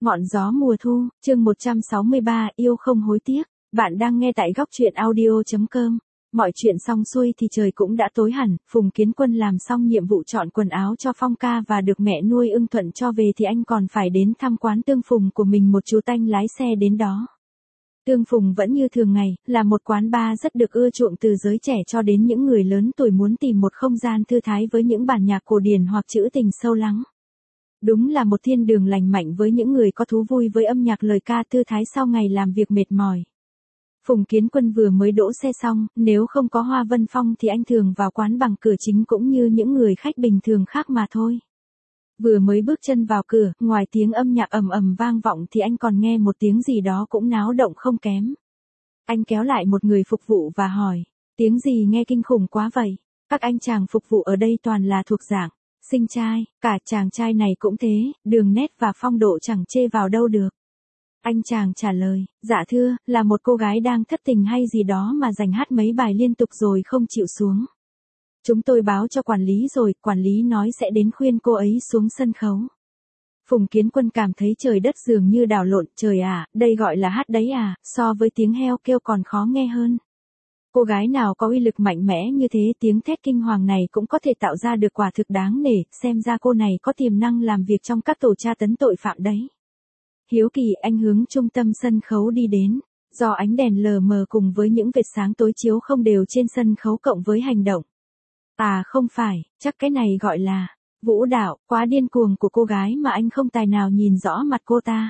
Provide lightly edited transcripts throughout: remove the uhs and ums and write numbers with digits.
Ngọn gió mùa thu, chương 163, yêu không hối tiếc. Bạn đang nghe tại góc truyện audio.com. Mọi chuyện xong xuôi thì trời cũng đã tối hẳn, Phùng Kiến Quân làm xong nhiệm vụ chọn quần áo cho Phong ca và được mẹ nuôi ưng thuận cho về thì anh còn phải đến thăm quán Tương Phùng của mình, một chú Tanh lái xe đến đó. Tương Phùng vẫn như thường ngày, là một quán bar rất được ưa chuộng từ giới trẻ cho đến những người lớn tuổi muốn tìm một không gian thư thái với những bản nhạc cổ điển hoặc trữ tình sâu lắng. Đúng là một thiên đường lành mạnh với những người có thú vui với âm nhạc lời ca thư thái sau ngày làm việc mệt mỏi. Phùng Kiến Quân vừa mới đỗ xe xong, nếu không có Hoa Vân Phong thì anh thường vào quán bằng cửa chính cũng như những người khách bình thường khác mà thôi. Vừa mới bước chân vào cửa, ngoài tiếng âm nhạc ầm ầm vang vọng thì anh còn nghe một tiếng gì đó cũng náo động không kém. Anh kéo lại một người phục vụ và hỏi, tiếng gì nghe kinh khủng quá vậy? Các anh chàng phục vụ ở đây toàn là thuộc dạng xinh trai, cả chàng trai này cũng thế, đường nét và phong độ chẳng chê vào đâu được. Anh chàng trả lời, dạ thưa, là một cô gái đang thất tình hay gì đó mà dành hát mấy bài liên tục rồi không chịu xuống. Chúng tôi báo cho quản lý rồi, quản lý nói sẽ đến khuyên cô ấy xuống sân khấu. Phùng Kiến Quân cảm thấy trời đất dường như đảo lộn, trời à, đây gọi là hát đấy à, so với tiếng heo kêu còn khó nghe hơn. Cô gái nào có uy lực mạnh mẽ như thế, tiếng thét kinh hoàng này cũng có thể tạo ra được, quả thực đáng nể, xem ra cô này có tiềm năng làm việc trong các tổ tra tấn tội phạm đấy. Hiếu kỳ anh hướng trung tâm sân khấu đi đến, do ánh đèn lờ mờ cùng với những vệt sáng tối chiếu không đều trên sân khấu cộng với hành động. À không phải, chắc cái này gọi là vũ đạo, quá điên cuồng của cô gái mà anh không tài nào nhìn rõ mặt cô ta.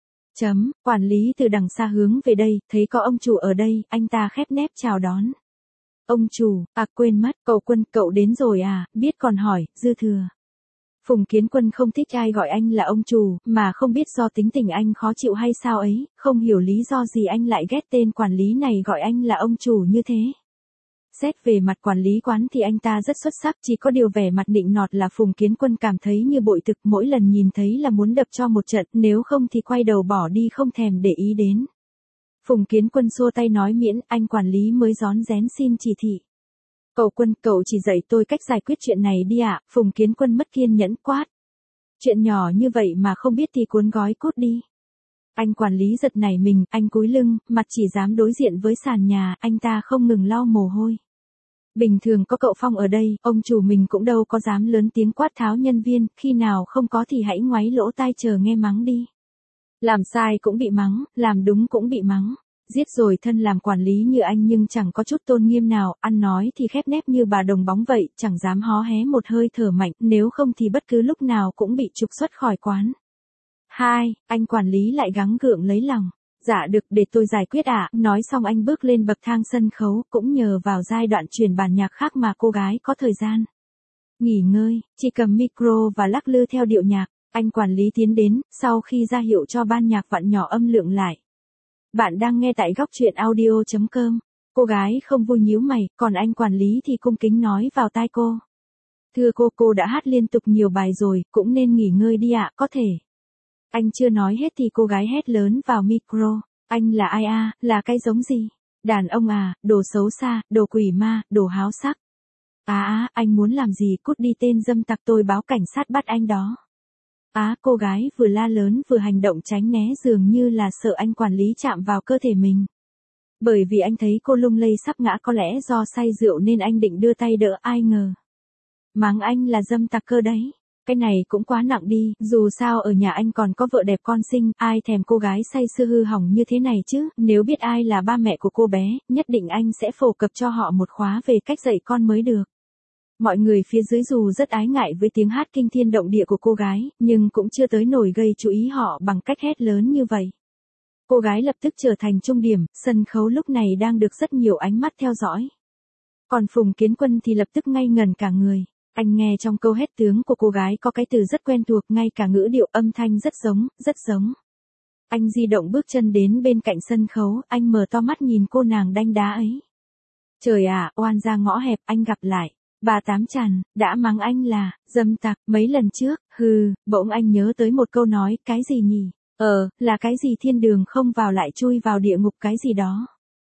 Quản lý từ đằng xa hướng về đây, thấy có ông chủ ở đây, anh ta khép nép chào đón. Ông chủ, quên mất, cậu Quân, cậu đến rồi à, biết còn hỏi, dư thừa. Phùng Kiến Quân không thích ai gọi anh là ông chủ, mà không biết do tính tình anh khó chịu hay sao ấy, không hiểu lý do gì anh lại ghét tên quản lý này gọi anh là ông chủ như thế. Xét về mặt quản lý quán thì anh ta rất xuất sắc, chỉ có điều vẻ mặt nịnh nọt là Phùng Kiến Quân cảm thấy như bội thực, mỗi lần nhìn thấy là muốn đập cho một trận, nếu không thì quay đầu bỏ đi không thèm để ý đến. Phùng Kiến Quân xua tay nói miễn, anh quản lý mới rón rén xin chỉ thị. Cậu Quân, cậu chỉ dạy tôi cách giải quyết chuyện này đi ạ. Phùng Kiến Quân mất kiên nhẫn quát. Chuyện nhỏ như vậy mà không biết thì cuốn gói cút đi. Anh quản lý giật nảy mình, anh cúi lưng, mặt chỉ dám đối diện với sàn nhà, anh ta không ngừng lau mồ hôi. Bình thường có cậu Phong ở đây, ông chủ mình cũng đâu có dám lớn tiếng quát tháo nhân viên, khi nào không có thì hãy ngoáy lỗ tai chờ nghe mắng đi. Làm sai cũng bị mắng, làm đúng cũng bị mắng. Giết rồi thân làm quản lý như anh nhưng chẳng có chút tôn nghiêm nào, ăn nói thì khép nép như bà đồng bóng vậy, chẳng dám hó hé một hơi thở mạnh, nếu không thì bất cứ lúc nào cũng bị trục xuất khỏi quán. Anh quản lý lại gắng gượng lấy lòng. Dạ được, để tôi giải quyết ạ. Nói xong anh bước lên bậc thang sân khấu, cũng nhờ vào giai đoạn chuyển bản nhạc khác mà cô gái có thời gian nghỉ ngơi, chỉ cầm micro và lắc lư theo điệu nhạc. Anh quản lý tiến đến, sau khi ra hiệu cho ban nhạc vặn nhỏ âm lượng lại. Bạn đang nghe tại góc truyện audio.com. Cô gái không vui nhíu mày, còn anh quản lý thì cung kính nói vào tai cô. Thưa cô đã hát liên tục nhiều bài rồi, cũng nên nghỉ ngơi đi ạ, có thể. Anh chưa nói hết thì cô gái hét lớn vào micro. Anh là ai à, là cái giống gì? Đàn ông à, đồ xấu xa, đồ quỷ ma, đồ háo sắc. Anh muốn làm gì, cút đi tên dâm tặc, tôi báo cảnh sát bắt anh đó. Cô gái vừa la lớn vừa hành động tránh né, dường như là sợ anh quản lý chạm vào cơ thể mình. Bởi vì anh thấy cô lung lay sắp ngã, có lẽ do say rượu nên anh định đưa tay đỡ, ai ngờ. Mắng anh là dâm tặc cơ đấy. Cái này cũng quá nặng đi, dù sao ở nhà anh còn có vợ đẹp con xinh, ai thèm cô gái say sưa hư hỏng như thế này chứ, nếu biết ai là ba mẹ của cô bé, nhất định anh sẽ phổ cập cho họ một khóa về cách dạy con mới được. Mọi người phía dưới dù rất ái ngại với tiếng hát kinh thiên động địa của cô gái, nhưng cũng chưa tới nổi gây chú ý họ bằng cách hét lớn như vậy. Cô gái lập tức trở thành trung điểm, sân khấu lúc này đang được rất nhiều ánh mắt theo dõi. Còn Phùng Kiến Quân thì lập tức ngây ngẩn cả người. Anh nghe trong câu hét tướng của cô gái có cái từ rất quen thuộc, ngay cả ngữ điệu âm thanh rất giống. Anh di động bước chân đến bên cạnh sân khấu, anh mở to mắt nhìn cô nàng đanh đá ấy. Trời à, oan ra ngõ hẹp, anh gặp lại. Bà Tám Chằn, đã mắng anh là dâm tặc mấy lần trước, bỗng anh nhớ tới một câu nói, cái gì nhỉ? Là cái gì thiên đường không vào lại chui vào địa ngục cái gì đó.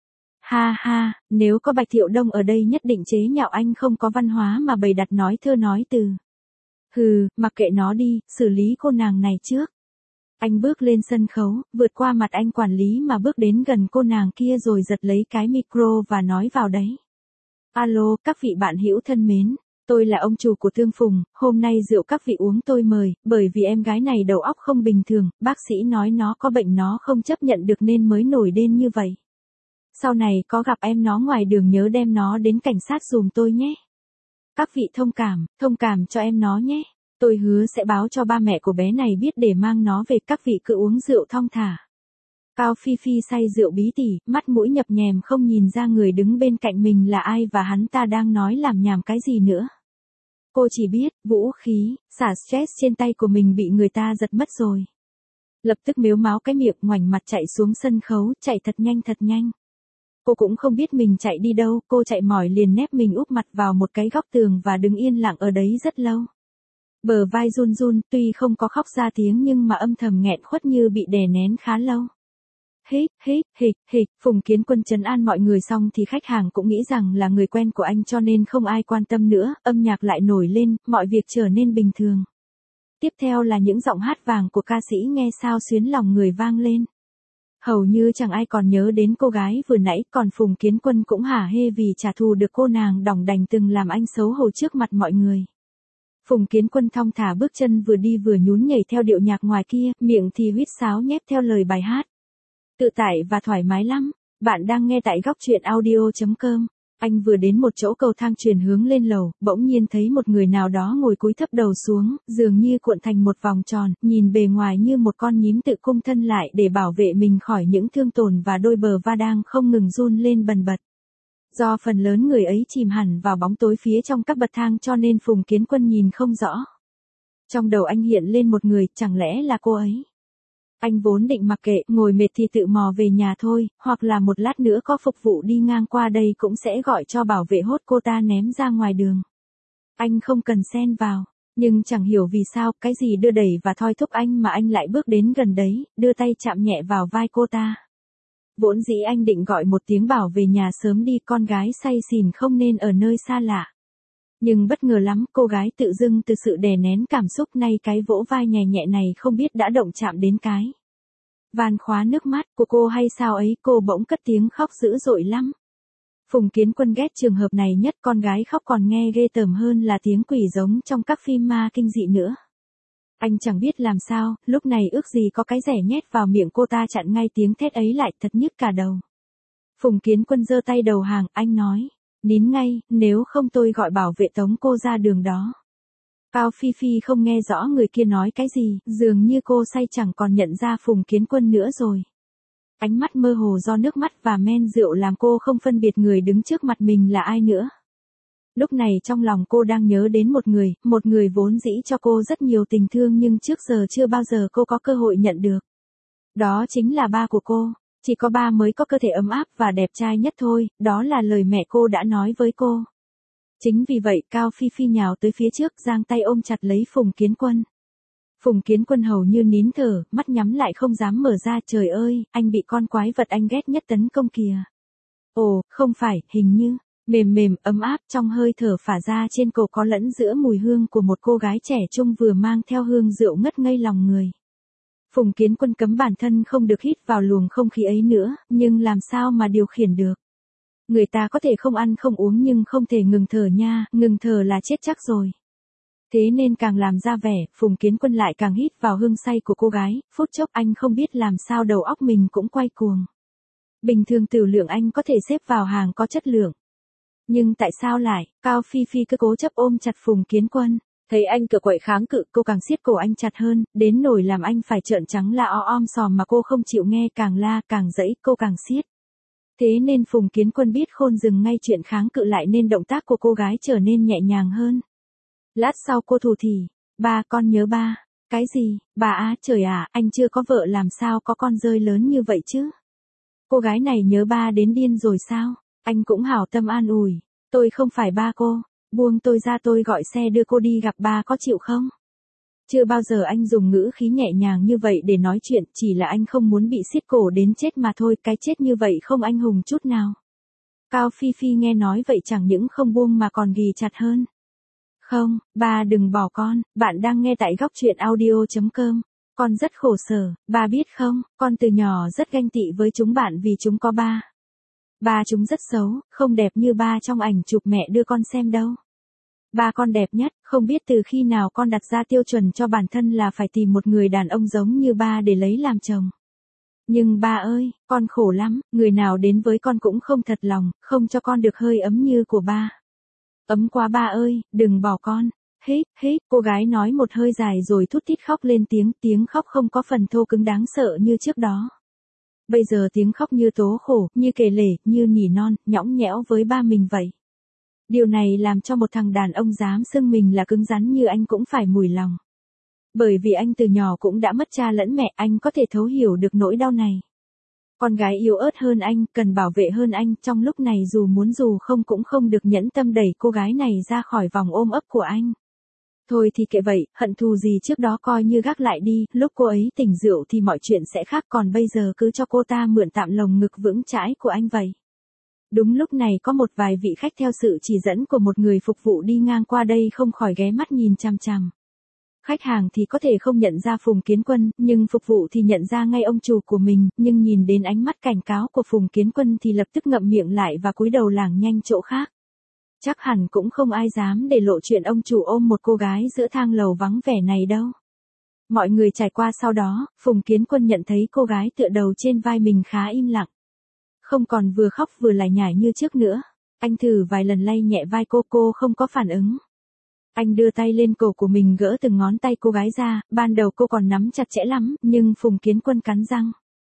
Nếu có Bạch Thiệu Đông ở đây nhất định chế nhạo anh không có văn hóa mà bày đặt nói thơ nói từ. Mặc kệ nó đi, xử lý cô nàng này trước. Anh bước lên sân khấu, vượt qua mặt anh quản lý mà bước đến gần cô nàng kia rồi giật lấy cái micro và nói vào đấy. Alo, các vị bạn hữu thân mến. Tôi là ông chủ của Tương Phùng, hôm nay rượu các vị uống tôi mời, bởi vì em gái này đầu óc không bình thường, bác sĩ nói nó có bệnh nó không chấp nhận được nên mới nổi điên như vậy. Sau này có gặp em nó ngoài đường nhớ đem nó đến cảnh sát giùm tôi nhé. Các vị thông cảm cho em nó nhé. Tôi hứa sẽ báo cho ba mẹ của bé này biết để mang nó về, các vị cứ uống rượu thong thả. Cao Phi Phi say rượu bí tỉ, mắt mũi nhập nhèm không nhìn ra người đứng bên cạnh mình là ai và hắn ta đang nói làm nhảm cái gì nữa. Cô chỉ biết, vũ khí, xả stress trên tay của mình bị người ta giật mất rồi. Lập tức mếu máo cái miệng ngoảnh mặt chạy xuống sân khấu, chạy thật nhanh thật nhanh. Cô cũng không biết mình chạy đi đâu, cô chạy mỏi liền nép mình úp mặt vào một cái góc tường và đứng yên lặng ở đấy rất lâu. Bờ vai run run, tuy không có khóc ra tiếng nhưng mà âm thầm nghẹn khuất như bị đè nén khá lâu. Hịch, Phùng Kiến Quân trấn an mọi người xong thì khách hàng cũng nghĩ rằng là người quen của anh cho nên không ai quan tâm nữa, âm nhạc lại nổi lên, mọi việc trở nên bình thường. Tiếp theo là những giọng hát vàng của ca sĩ nghe sao xuyến lòng người vang lên. Hầu như chẳng ai còn nhớ đến cô gái vừa nãy, còn Phùng Kiến Quân cũng hả hê vì trả thù được cô nàng đỏng đành từng làm anh xấu hổ trước mặt mọi người. Phùng Kiến Quân thong thả bước chân vừa đi vừa nhún nhảy theo điệu nhạc ngoài kia, miệng thì huýt sáo nhép theo lời bài hát. Tự tại và thoải mái lắm. Bạn đang nghe tại góc truyện audio.com. Anh vừa đến một chỗ cầu thang truyền hướng lên lầu, bỗng nhiên thấy một người nào đó ngồi cúi thấp đầu xuống, dường như cuộn thành một vòng tròn, nhìn bề ngoài như một con nhím tự cung thân lại để bảo vệ mình khỏi những thương tổn và đôi bờ vai đang không ngừng run lên bần bật. Do phần lớn người ấy chìm hẳn vào bóng tối phía trong các bậc thang cho nên Phùng Kiến Quân nhìn không rõ. Trong đầu anh hiện lên một người, chẳng lẽ là cô ấy? Anh vốn định mặc kệ, ngồi mệt thì tự mò về nhà thôi, hoặc là một lát nữa có phục vụ đi ngang qua đây cũng sẽ gọi cho bảo vệ hốt cô ta ném ra ngoài đường. Anh không cần xen vào, nhưng chẳng hiểu vì sao, cái gì đưa đẩy và thoi thúc anh mà anh lại bước đến gần đấy, đưa tay chạm nhẹ vào vai cô ta. Vốn dĩ anh định gọi một tiếng bảo về nhà sớm đi, con gái say xỉn không nên ở nơi xa lạ. Nhưng bất ngờ lắm, cô gái tự dưng từ sự đè nén cảm xúc nay cái vỗ vai nhẹ nhẹ này không biết đã động chạm đến cái van khóa nước mắt của cô hay sao ấy, cô bỗng cất tiếng khóc dữ dội lắm. Phùng Kiến Quân ghét trường hợp này nhất, con gái khóc còn nghe ghê tởm hơn là tiếng quỷ giống trong các phim ma kinh dị nữa. Anh chẳng biết làm sao, lúc này ước gì có cái rẻ nhét vào miệng cô ta chặn ngay tiếng thét ấy lại, thật nhức cả đầu. Phùng Kiến Quân giơ tay đầu hàng, anh nói. Nín ngay, nếu không tôi gọi bảo vệ tống cô ra đường đó. Cao Phi Phi không nghe rõ người kia nói cái gì, dường như cô say chẳng còn nhận ra Phùng Kiến Quân nữa rồi. Ánh mắt mơ hồ do nước mắt và men rượu làm cô không phân biệt người đứng trước mặt mình là ai nữa. Lúc này trong lòng cô đang nhớ đến một người vốn dĩ cho cô rất nhiều tình thương nhưng trước giờ chưa bao giờ cô có cơ hội nhận được. Đó chính là ba của cô. Chỉ có ba mới có cơ thể ấm áp và đẹp trai nhất thôi, đó là lời mẹ cô đã nói với cô. Chính vì vậy Cao Phi Phi nhào tới phía trước, giang tay ôm chặt lấy Phùng Kiến Quân. Phùng Kiến Quân hầu như nín thở, mắt nhắm lại không dám mở ra, trời ơi, anh bị con quái vật anh ghét nhất tấn công kìa. Ồ, không phải, hình như, mềm ấm áp trong hơi thở phả ra trên cổ có lẫn giữa mùi hương của một cô gái trẻ trung vừa mang theo hương rượu ngất ngây lòng người. Phùng Kiến Quân cấm bản thân không được hít vào luồng không khí ấy nữa, nhưng làm sao mà điều khiển được. Người ta có thể không ăn không uống nhưng không thể ngừng thở nha, ngừng thở là chết chắc rồi. Thế nên càng làm ra vẻ, Phùng Kiến Quân lại càng hít vào hương say của cô gái, phút chốc anh không biết làm sao đầu óc mình cũng quay cuồng. Bình thường tiểu lượng anh có thể xếp vào hàng có chất lượng. Nhưng tại sao lại, Cao Phi Phi cứ cố chấp ôm chặt Phùng Kiến Quân. Thấy anh cựa quậy kháng cự, cô càng siết cổ anh chặt hơn, đến nỗi làm anh phải trợn trắng la om sòm mà cô không chịu nghe, càng la càng dẫy, cô càng siết. Thế nên Phùng Kiến Quân biết khôn dừng ngay chuyện kháng cự lại nên động tác của cô gái trở nên nhẹ nhàng hơn. Lát sau cô thủ thỉ, ba con nhớ ba. Cái gì, bà á, trời ạ, anh chưa có vợ làm sao có con rơi lớn như vậy chứ? Cô gái này nhớ ba đến điên rồi sao? Anh cũng hảo tâm an ủi, tôi không phải ba cô. Buông tôi ra, tôi gọi xe đưa cô đi gặp ba, có chịu không? Chưa bao giờ anh dùng ngữ khí nhẹ nhàng như vậy để nói chuyện, chỉ là anh không muốn bị siết cổ đến chết mà thôi, cái chết như vậy không anh hùng chút nào. Cao Phi Phi nghe nói vậy chẳng những không buông mà còn ghì chặt hơn. Không, ba đừng bỏ con, bạn đang nghe tại góc truyện audio.com. Con rất khổ sở, ba biết không, con từ nhỏ rất ganh tị với chúng bạn vì chúng có ba. Ba chúng rất xấu, không đẹp như ba trong ảnh chụp mẹ đưa con xem đâu. Ba con đẹp nhất, không biết từ khi nào con đặt ra tiêu chuẩn cho bản thân là phải tìm một người đàn ông giống như ba để lấy làm chồng. Nhưng ba ơi, con khổ lắm, người nào đến với con cũng không thật lòng, không cho con được hơi ấm như của ba. Ấm quá ba ơi, đừng bỏ con. Hít, hít, cô gái nói một hơi dài rồi thút thít khóc lên tiếng khóc không có phần thô cứng đáng sợ như trước đó. Bây giờ tiếng khóc như tố khổ, như kể lể, như nỉ non, nhõng nhẽo với ba mình vậy. Điều này làm cho một thằng đàn ông dám xưng mình là cứng rắn như anh cũng phải mùi lòng. Bởi vì anh từ nhỏ cũng đã mất cha lẫn mẹ, anh có thể thấu hiểu được nỗi đau này. Con gái yếu ớt hơn anh, cần bảo vệ hơn anh, trong lúc này dù muốn dù không cũng không được nhẫn tâm đẩy cô gái này ra khỏi vòng ôm ấp của anh. Thôi thì kệ vậy, hận thù gì trước đó coi như gác lại đi, lúc cô ấy tỉnh rượu thì mọi chuyện sẽ khác, còn bây giờ cứ cho cô ta mượn tạm lồng ngực vững chãi của anh vậy. Đúng lúc này có một vài vị khách theo sự chỉ dẫn của một người phục vụ đi ngang qua đây không khỏi ghé mắt nhìn chằm chằm. Khách hàng thì có thể không nhận ra Phùng Kiến Quân, nhưng phục vụ thì nhận ra ngay ông chủ của mình, nhưng nhìn đến ánh mắt cảnh cáo của Phùng Kiến Quân thì lập tức ngậm miệng lại và cúi đầu lảng nhanh chỗ khác. Chắc hẳn cũng không ai dám để lộ chuyện ông chủ ôm một cô gái giữa thang lầu vắng vẻ này đâu. Mọi người trải qua sau đó, Phùng Kiến Quân nhận thấy cô gái tựa đầu trên vai mình khá im lặng. Không còn vừa khóc vừa lải nhải như trước nữa. Anh thử vài lần lay nhẹ vai cô không có phản ứng. Anh đưa tay lên cổ của mình gỡ từng ngón tay cô gái ra, ban đầu cô còn nắm chặt chẽ lắm, nhưng Phùng Kiến Quân cắn răng.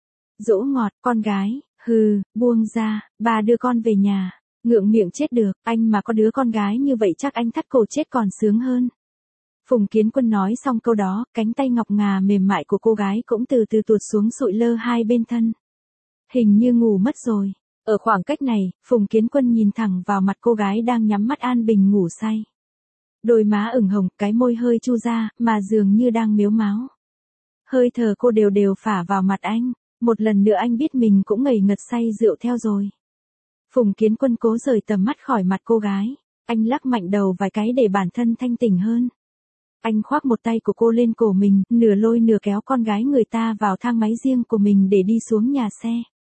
Dỗ ngọt, con gái, buông ra, bà đưa con về nhà. Ngượng miệng chết được, anh mà có đứa con gái như vậy chắc anh thắt cổ chết còn sướng hơn. Phùng Kiến Quân nói xong câu đó, cánh tay ngọc ngà mềm mại của cô gái cũng từ từ tuột xuống sụi lơ hai bên thân. Hình như ngủ mất rồi. Ở khoảng cách này, Phùng Kiến Quân nhìn thẳng vào mặt cô gái đang nhắm mắt an bình ngủ say. Đôi má ửng hồng, cái môi hơi chu ra, mà dường như đang mếu máo. Hơi thở cô đều đều phả vào mặt anh. Một lần nữa anh biết mình cũng ngây ngật say rượu theo rồi. Phùng Kiến Quân cố rời tầm mắt khỏi mặt cô gái. Anh lắc mạnh đầu vài cái để bản thân thanh tỉnh hơn. Anh khoác một tay của cô lên cổ mình, nửa lôi nửa kéo con gái người ta vào thang máy riêng của mình để đi xuống nhà xe.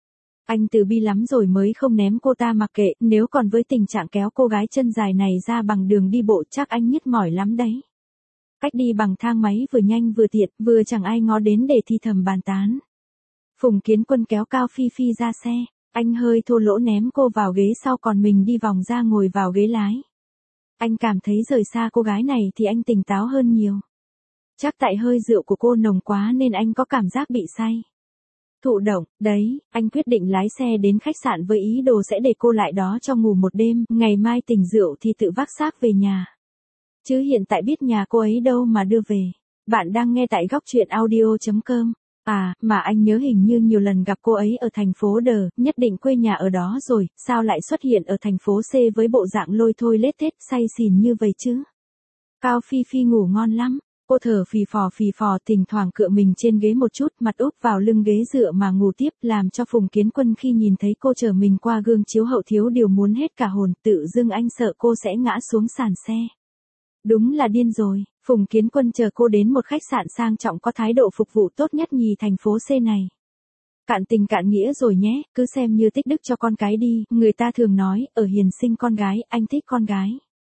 Anh từ bi lắm rồi mới không ném cô ta mặc kệ, nếu còn với tình trạng kéo cô gái chân dài này ra bằng đường đi bộ chắc anh nhức mỏi lắm đấy. Cách đi bằng thang máy vừa nhanh vừa tiện, vừa chẳng ai ngó đến để thi thầm bàn tán. Phùng Kiến Quân kéo Cao Phi Phi ra xe. Anh hơi thô lỗ ném cô vào ghế sau còn mình đi vòng ra ngồi vào ghế lái. Anh cảm thấy rời xa cô gái này thì anh tỉnh táo hơn nhiều. Chắc tại hơi rượu của cô nồng quá nên anh có cảm giác bị say. Thụ động, đấy, anh quyết định lái xe đến khách sạn với ý đồ sẽ để cô lại đó cho ngủ một đêm, ngày mai tỉnh rượu thì tự vác xác về nhà. Chứ hiện tại biết nhà cô ấy đâu mà đưa về. Bạn đang nghe tại góc truyện audio.com. À, mà anh nhớ hình như nhiều lần gặp cô ấy ở thành phố D, nhất định quê nhà ở đó rồi, sao lại xuất hiện ở thành phố C với bộ dạng lôi thôi lết thết, say xỉn như vậy chứ? Cao Phi Phi ngủ ngon lắm, cô thở phì phò thỉnh thoảng cựa mình trên ghế một chút, mặt úp vào lưng ghế dựa mà ngủ tiếp, làm cho Phùng Kiến Quân khi nhìn thấy cô chở mình qua gương chiếu hậu thiếu điều muốn hết cả hồn, tự dưng anh sợ cô sẽ ngã xuống sàn xe. Đúng là điên rồi. Phùng Kiến Quân chờ cô đến một khách sạn sang trọng có thái độ phục vụ tốt nhất nhì thành phố C này. Cạn tình cạn nghĩa rồi nhé, cứ xem như tích đức cho con cái đi, người ta thường nói, ở hiền sinh con gái, anh thích con gái.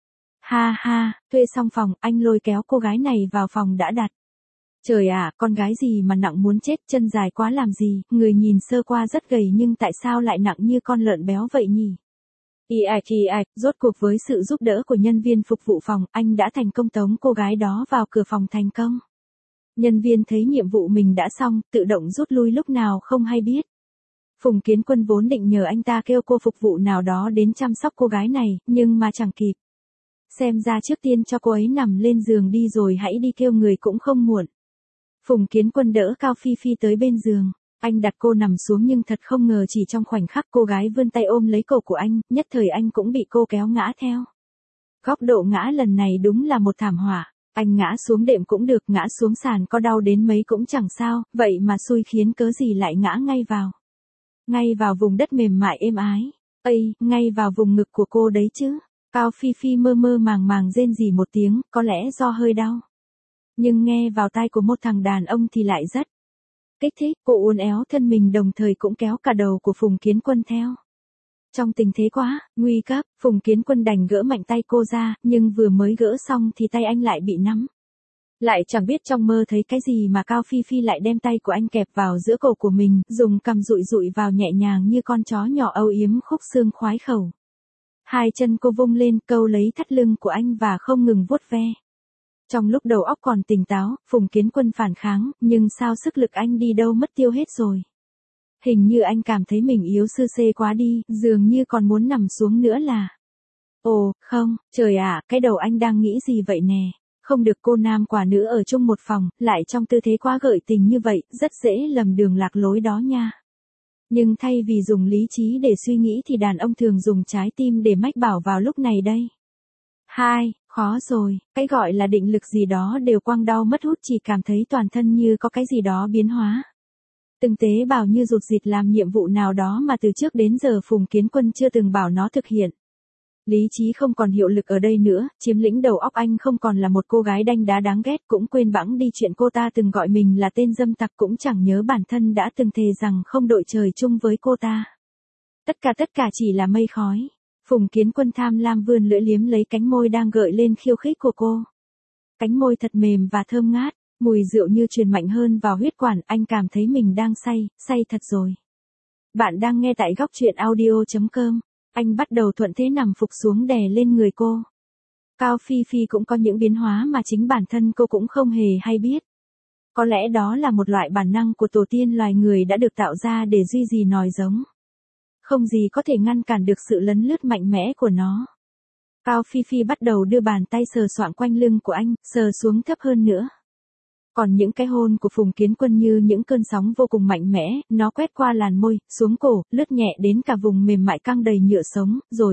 Ha ha, thuê xong phòng, anh lôi kéo cô gái này vào phòng đã đặt. Trời ạ, con gái gì mà nặng muốn chết, chân dài quá làm gì, người nhìn sơ qua rất gầy nhưng tại sao lại nặng như con lợn béo vậy nhỉ? Rốt cuộc với sự giúp đỡ của nhân viên phục vụ phòng, anh đã thành công tống cô gái đó vào cửa phòng thành công. Nhân viên thấy nhiệm vụ mình đã xong, tự động rút lui lúc nào không hay biết. Phùng Kiến Quân vốn định nhờ anh ta kêu cô phục vụ nào đó đến chăm sóc cô gái này, nhưng mà chẳng kịp. Xem ra trước tiên cho cô ấy nằm lên giường đi rồi hãy đi kêu người cũng không muộn. Phùng Kiến Quân đỡ Cao Phi Phi tới bên giường. Anh đặt cô nằm xuống nhưng thật không ngờ chỉ trong khoảnh khắc cô gái vươn tay ôm lấy cổ của anh, nhất thời anh cũng bị cô kéo ngã theo. Góc độ ngã lần này đúng là một thảm họa. Anh ngã xuống đệm cũng được, ngã xuống sàn có đau đến mấy cũng chẳng sao, vậy mà xui khiến cớ gì lại ngã ngay vào. Ngay vào vùng đất mềm mại êm ái. Ngay vào vùng ngực của cô đấy chứ. Cao Phi Phi mơ mơ màng màng rên rỉ một tiếng, có lẽ do hơi đau. Nhưng nghe vào tai của một thằng đàn ông thì lại rất kích thích. Cô uốn éo thân mình đồng thời cũng kéo cả đầu của Phùng Kiến Quân theo. Trong tình thế quá nguy cấp, Phùng Kiến Quân đành gỡ mạnh tay cô ra, nhưng vừa mới gỡ xong thì tay anh lại bị nắm. Lại chẳng biết trong mơ thấy cái gì mà Cao Phi Phi lại đem tay của anh kẹp vào giữa cổ của mình, dùng cằm dụi dụi vào nhẹ nhàng như con chó nhỏ âu yếm khúc xương khoái khẩu. Hai chân cô vung lên câu lấy thắt lưng của anh và không ngừng vuốt ve. Trong lúc đầu óc còn tỉnh táo, Phùng Kiến Quân phản kháng, nhưng sao sức lực anh đi đâu mất tiêu hết rồi. Hình như anh cảm thấy mình yếu sơ sê quá đi, dường như còn muốn nằm xuống nữa là. Ồ, không, trời ạ, cái đầu anh đang nghĩ gì vậy nè? Không được cô nam quả nữ ở chung một phòng, lại trong tư thế quá gợi tình như vậy, rất dễ lầm đường lạc lối đó nha. Nhưng thay vì dùng lý trí để suy nghĩ thì đàn ông thường dùng trái tim để mách bảo vào lúc này đây. Khó rồi, cái gọi là định lực gì đó đều quăng đau mất hút, chỉ cảm thấy toàn thân như có cái gì đó biến hóa. Từng tế bào như rụt rịt làm nhiệm vụ nào đó mà từ trước đến giờ Phùng Kiến Quân chưa từng bảo nó thực hiện. Lý trí không còn hiệu lực ở đây nữa, chiếm lĩnh đầu óc anh không còn là một cô gái đanh đá đáng ghét, cũng quên bẵng đi chuyện cô ta từng gọi mình là tên dâm tặc, cũng chẳng nhớ bản thân đã từng thề rằng không đội trời chung với cô ta. Tất cả chỉ là mây khói. Phùng Kiến Quân tham lam vươn lưỡi liếm lấy cánh môi đang gợi lên khiêu khích của cô. Cánh môi thật mềm và thơm ngát, mùi rượu như truyền mạnh hơn vào huyết quản, anh cảm thấy mình đang say thật rồi. Bạn đang nghe tại góc truyện audio.com. Anh bắt đầu thuận thế nằm phục xuống đè lên người cô. Cao Phi Phi cũng có những biến hóa mà chính bản thân cô cũng không hề hay biết. Có lẽ đó là một loại bản năng của tổ tiên loài người đã được tạo ra để duy trì nòi giống. Không gì có thể ngăn cản được sự lấn lướt mạnh mẽ của nó. Cao Phi Phi bắt đầu đưa bàn tay sờ soạng quanh lưng của anh, sờ xuống thấp hơn nữa. Còn những cái hôn của Phùng Kiến Quân như những cơn sóng vô cùng mạnh mẽ, nó quét qua làn môi, xuống cổ, lướt nhẹ đến cả vùng mềm mại căng đầy nhựa sống, rồi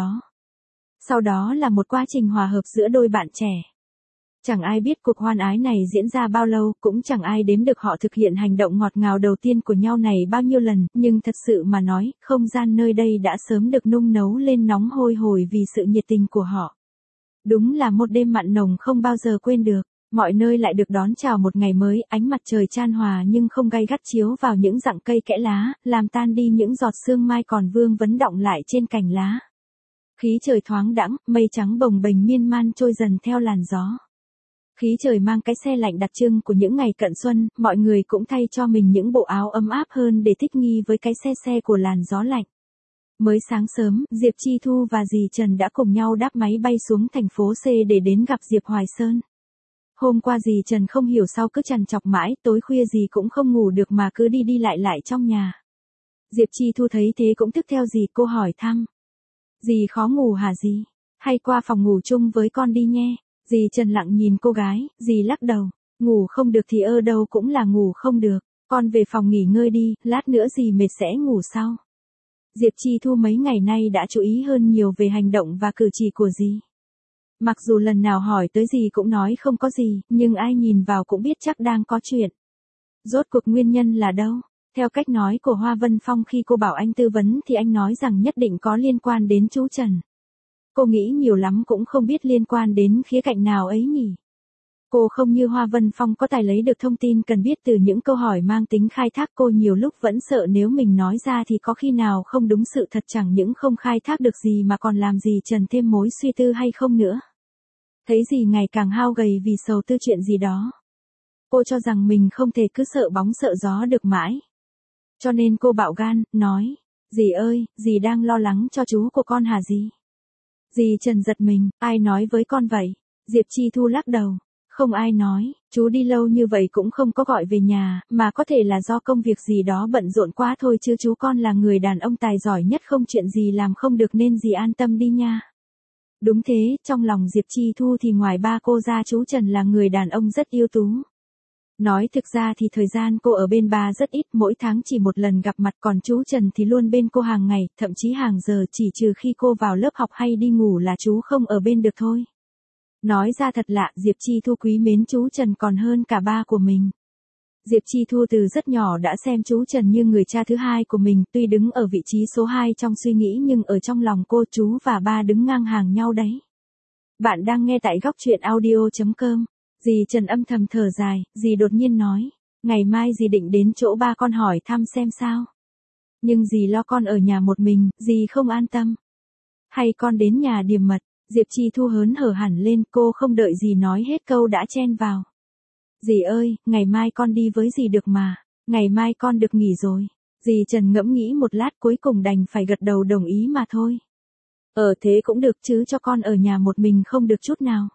sau đó là một quá trình hòa hợp giữa đôi bạn trẻ. Chẳng ai biết cuộc hoan ái này diễn ra bao lâu, cũng chẳng ai đếm được họ thực hiện hành động ngọt ngào đầu tiên của nhau này bao nhiêu lần, nhưng thật sự mà nói, không gian nơi đây đã sớm được nung nấu lên nóng hôi hổi vì sự nhiệt tình của họ. Đúng là một đêm mặn nồng không bao giờ quên được. Mọi nơi lại được đón chào một ngày mới, ánh mặt trời chan hòa nhưng không gay gắt chiếu vào những rặng cây kẽ lá, làm tan đi những giọt sương mai còn vương vấn đọng lại trên cành lá. Khí trời thoáng đãng, mây trắng bồng bềnh miên man trôi dần theo làn gió. Khí trời mang cái se lạnh đặc trưng của những ngày cận xuân, mọi người cũng thay cho mình những bộ áo ấm áp hơn để thích nghi với cái se của làn gió lạnh. Mới sáng sớm, Diệp Chi Thu và dì Trần đã cùng nhau đáp máy bay xuống thành phố C để đến gặp Diệp Hoài Sơn. Hôm qua dì Trần không hiểu sao cứ trằn trọc mãi, tối khuya dì cũng không ngủ được mà cứ đi lại trong nhà. Diệp Chi Thu thấy thế cũng tức theo dì, cô hỏi thăm. Dì khó ngủ hả dì? Hay qua phòng ngủ chung với con đi nhé. Dì Trần lặng nhìn cô gái, dì lắc đầu. Ngủ không được thì ở đâu cũng là ngủ không được. Con về phòng nghỉ ngơi đi, lát nữa dì mệt sẽ ngủ sau. Diệp Chi Thu mấy ngày nay đã chú ý hơn nhiều về hành động và cử chỉ của dì. Mặc dù lần nào hỏi tới gì cũng nói không có gì, nhưng ai nhìn vào cũng biết chắc đang có chuyện. Rốt cuộc nguyên nhân là đâu? Theo cách nói của Hoa Vân Phong khi cô bảo anh tư vấn thì anh nói rằng nhất định có liên quan đến chú Trần. Cô nghĩ nhiều lắm cũng không biết liên quan đến khía cạnh nào ấy nhỉ. Cô không như Hoa Vân Phong có tài lấy được thông tin cần biết từ những câu hỏi mang tính khai thác, cô nhiều lúc vẫn sợ nếu mình nói ra thì có khi nào không đúng sự thật, chẳng những không khai thác được gì mà còn làm gì Trần thêm mối suy tư hay không nữa. Thấy gì ngày càng hao gầy vì sầu tư chuyện gì đó. Cô cho rằng mình không thể cứ sợ bóng sợ gió được mãi. Cho nên cô bạo gan, nói, dì ơi, dì đang lo lắng cho chú của con hả dì? Dì Trần giật mình, ai nói với con vậy? Diệp Chi Thu lắc đầu. Không ai nói, chú đi lâu như vậy cũng không có gọi về nhà, mà có thể là do công việc gì đó bận rộn quá thôi chứ chú con là người đàn ông tài giỏi nhất, không chuyện gì làm không được nên dì an tâm đi nha. Đúng thế, trong lòng Diệp Chi Thu thì ngoài ba cô ra chú Trần là người đàn ông rất ưu tú. Nói thực ra thì thời gian cô ở bên ba rất ít, mỗi tháng chỉ một lần gặp mặt, còn chú Trần thì luôn bên cô hàng ngày, thậm chí hàng giờ, chỉ trừ khi cô vào lớp học hay đi ngủ là chú không ở bên được thôi. Nói ra thật lạ, Diệp Chi Thu quý mến chú Trần còn hơn cả ba của mình. Diệp Chi Thu từ rất nhỏ đã xem chú Trần như người cha thứ hai của mình, tuy đứng ở vị trí số 2 trong suy nghĩ nhưng ở trong lòng cô chú và ba đứng ngang hàng nhau đấy. Bạn đang nghe tại góc truyện audio.com. Dì Trần âm thầm thở dài, dì đột nhiên nói, ngày mai dì định đến chỗ ba con hỏi thăm xem sao. Nhưng dì lo con ở nhà một mình, dì không an tâm. Hay con đến nhà Điềm Mật, Diệp Chi Thu hớn hở hẳn lên, cô không đợi dì nói hết câu đã chen vào. Dì ơi, ngày mai con đi với dì được mà, ngày mai con được nghỉ rồi. Dì Trần ngẫm nghĩ một lát cuối cùng đành phải gật đầu đồng ý mà thôi. Thế cũng được chứ, cho con ở nhà một mình không được chút nào.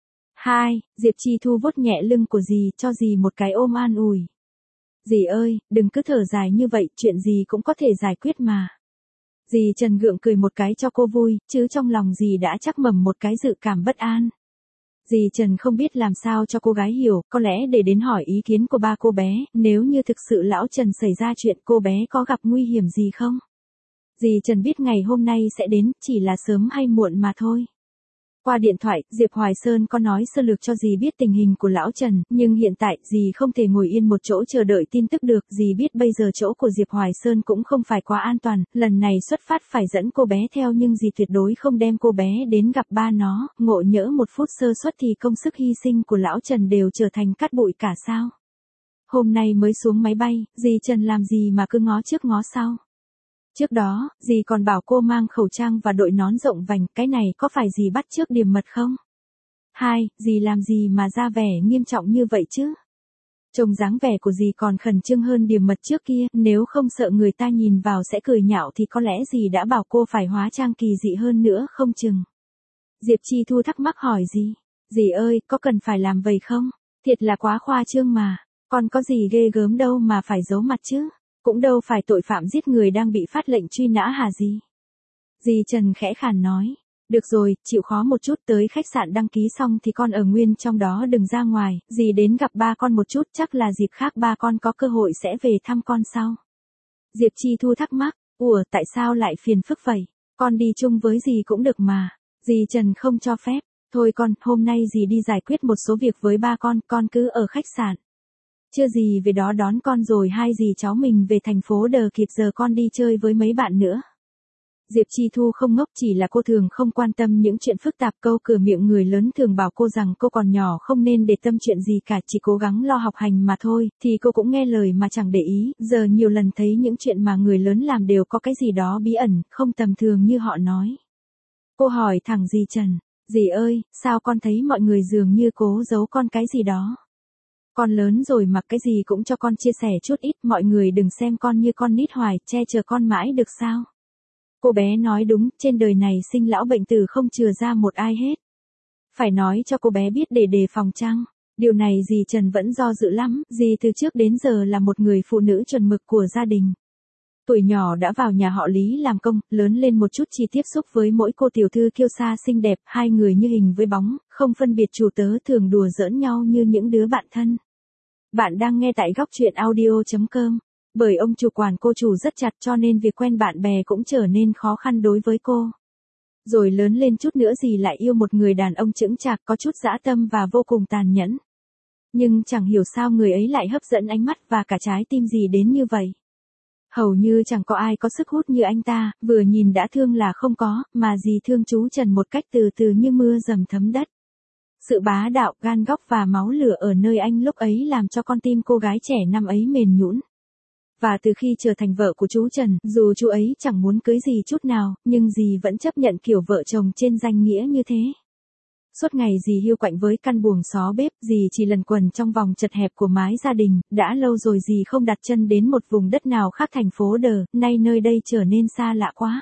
Diệp Chi Thu vuốt nhẹ lưng của dì, cho dì một cái ôm an ủi. Dì ơi, đừng cứ thở dài như vậy, chuyện gì cũng có thể giải quyết mà. Dì Trần gượng cười một cái cho cô vui, chứ trong lòng dì đã chắc mầm một cái dự cảm bất an. Dì Trần không biết làm sao cho cô gái hiểu, có lẽ để đến hỏi ý kiến của ba cô bé, nếu như thực sự lão Trần xảy ra chuyện cô bé có gặp nguy hiểm gì không? Dì Trần biết ngày hôm nay sẽ đến, chỉ là sớm hay muộn mà thôi. Qua điện thoại, Diệp Hoài Sơn có nói sơ lược cho dì biết tình hình của lão Trần, nhưng hiện tại dì không thể ngồi yên một chỗ chờ đợi tin tức được. Dì biết bây giờ chỗ của Diệp Hoài Sơn cũng không phải quá an toàn, lần này xuất phát phải dẫn cô bé theo nhưng dì tuyệt đối không đem cô bé đến gặp ba nó, ngộ nhỡ một phút sơ suất thì công sức hy sinh của lão Trần đều trở thành cát bụi cả sao. Hôm nay mới xuống máy bay, dì Trần làm gì mà cứ ngó trước ngó sau. Trước đó, dì còn bảo cô mang khẩu trang và đội nón rộng vành, cái này có phải dì bắt chước Điềm Mật không? Dì làm gì mà ra vẻ nghiêm trọng như vậy chứ? Trông dáng vẻ của dì còn khẩn trương hơn Điềm Mật trước kia, nếu không sợ người ta nhìn vào sẽ cười nhạo thì có lẽ dì đã bảo cô phải hóa trang kỳ dị hơn nữa không chừng. Diệp Chi Thu thắc mắc hỏi dì, dì ơi, có cần phải làm vậy không? Thiệt là quá khoa trương mà, còn có gì ghê gớm đâu mà phải giấu mặt chứ? Cũng đâu phải tội phạm giết người đang bị phát lệnh truy nã hả dì? Dì Trần khẽ khàn nói. Được rồi, chịu khó một chút, tới khách sạn đăng ký xong thì con ở nguyên trong đó đừng ra ngoài, dì đến gặp ba con một chút, chắc là dịp khác ba con có cơ hội sẽ về thăm con sau. Diệp Chi Thu thắc mắc, tại sao lại phiền phức vậy? Con đi chung với dì cũng được mà. Dì Trần không cho phép. Thôi con, hôm nay dì đi giải quyết một số việc với ba con cứ ở khách sạn. Chưa gì về đó đón con rồi dì cháu mình về thành phố đờ kịp giờ con đi chơi với mấy bạn nữa. Diệp Chi Thu không ngốc, chỉ là cô thường không quan tâm những chuyện phức tạp, câu cửa miệng người lớn thường bảo cô rằng cô còn nhỏ không nên để tâm chuyện gì cả, chỉ cố gắng lo học hành mà thôi, thì cô cũng nghe lời mà chẳng để ý, giờ nhiều lần thấy những chuyện mà người lớn làm đều có cái gì đó bí ẩn, không tầm thường như họ nói. Cô hỏi thẳng dì Trần, dì ơi, sao con thấy mọi người dường như cố giấu con cái gì đó? Con lớn rồi mà cái gì cũng cho con chia sẻ chút ít, mọi người đừng xem con như con nít hoài, che chở con mãi được sao? Cô bé nói đúng, trên đời này sinh lão bệnh tử không chừa ra một ai hết. Phải nói cho cô bé biết để đề phòng chăng? Điều này dì Trần vẫn do dự lắm, dì từ trước đến giờ là một người phụ nữ chuẩn mực của gia đình. Tuổi nhỏ đã vào nhà họ Lý làm công, lớn lên một chút chỉ tiếp xúc với mỗi cô tiểu thư kiêu sa xinh đẹp, hai người như hình với bóng, không phân biệt chủ tớ, thường đùa giỡn nhau như những đứa bạn thân. Bạn đang nghe tại góc truyện audio.com. Bởi ông chủ quản cô chủ rất chặt cho nên việc quen bạn bè cũng trở nên khó khăn đối với cô. Rồi lớn lên chút nữa dì lại yêu một người đàn ông chững chạc, có chút dã tâm và vô cùng tàn nhẫn. Nhưng chẳng hiểu sao người ấy lại hấp dẫn ánh mắt và cả trái tim dì đến như vậy. Hầu như chẳng có ai có sức hút như anh ta, vừa nhìn đã thương là không có, mà dì thương chú Trần một cách từ từ như mưa dầm thấm đất. Sự bá đạo, gan góc và máu lửa ở nơi anh lúc ấy làm cho con tim cô gái trẻ năm ấy mềm nhũn. Và từ khi trở thành vợ của chú Trần, dù chú ấy chẳng muốn cưới dì chút nào, nhưng dì vẫn chấp nhận kiểu vợ chồng trên danh nghĩa như thế. Suốt ngày dì hiu quạnh với căn buồng xó bếp, dì chỉ lẩn quẩn trong vòng chật hẹp của mái gia đình, đã lâu rồi dì không đặt chân đến một vùng đất nào khác thành phố đờ, nay nơi đây trở nên xa lạ quá.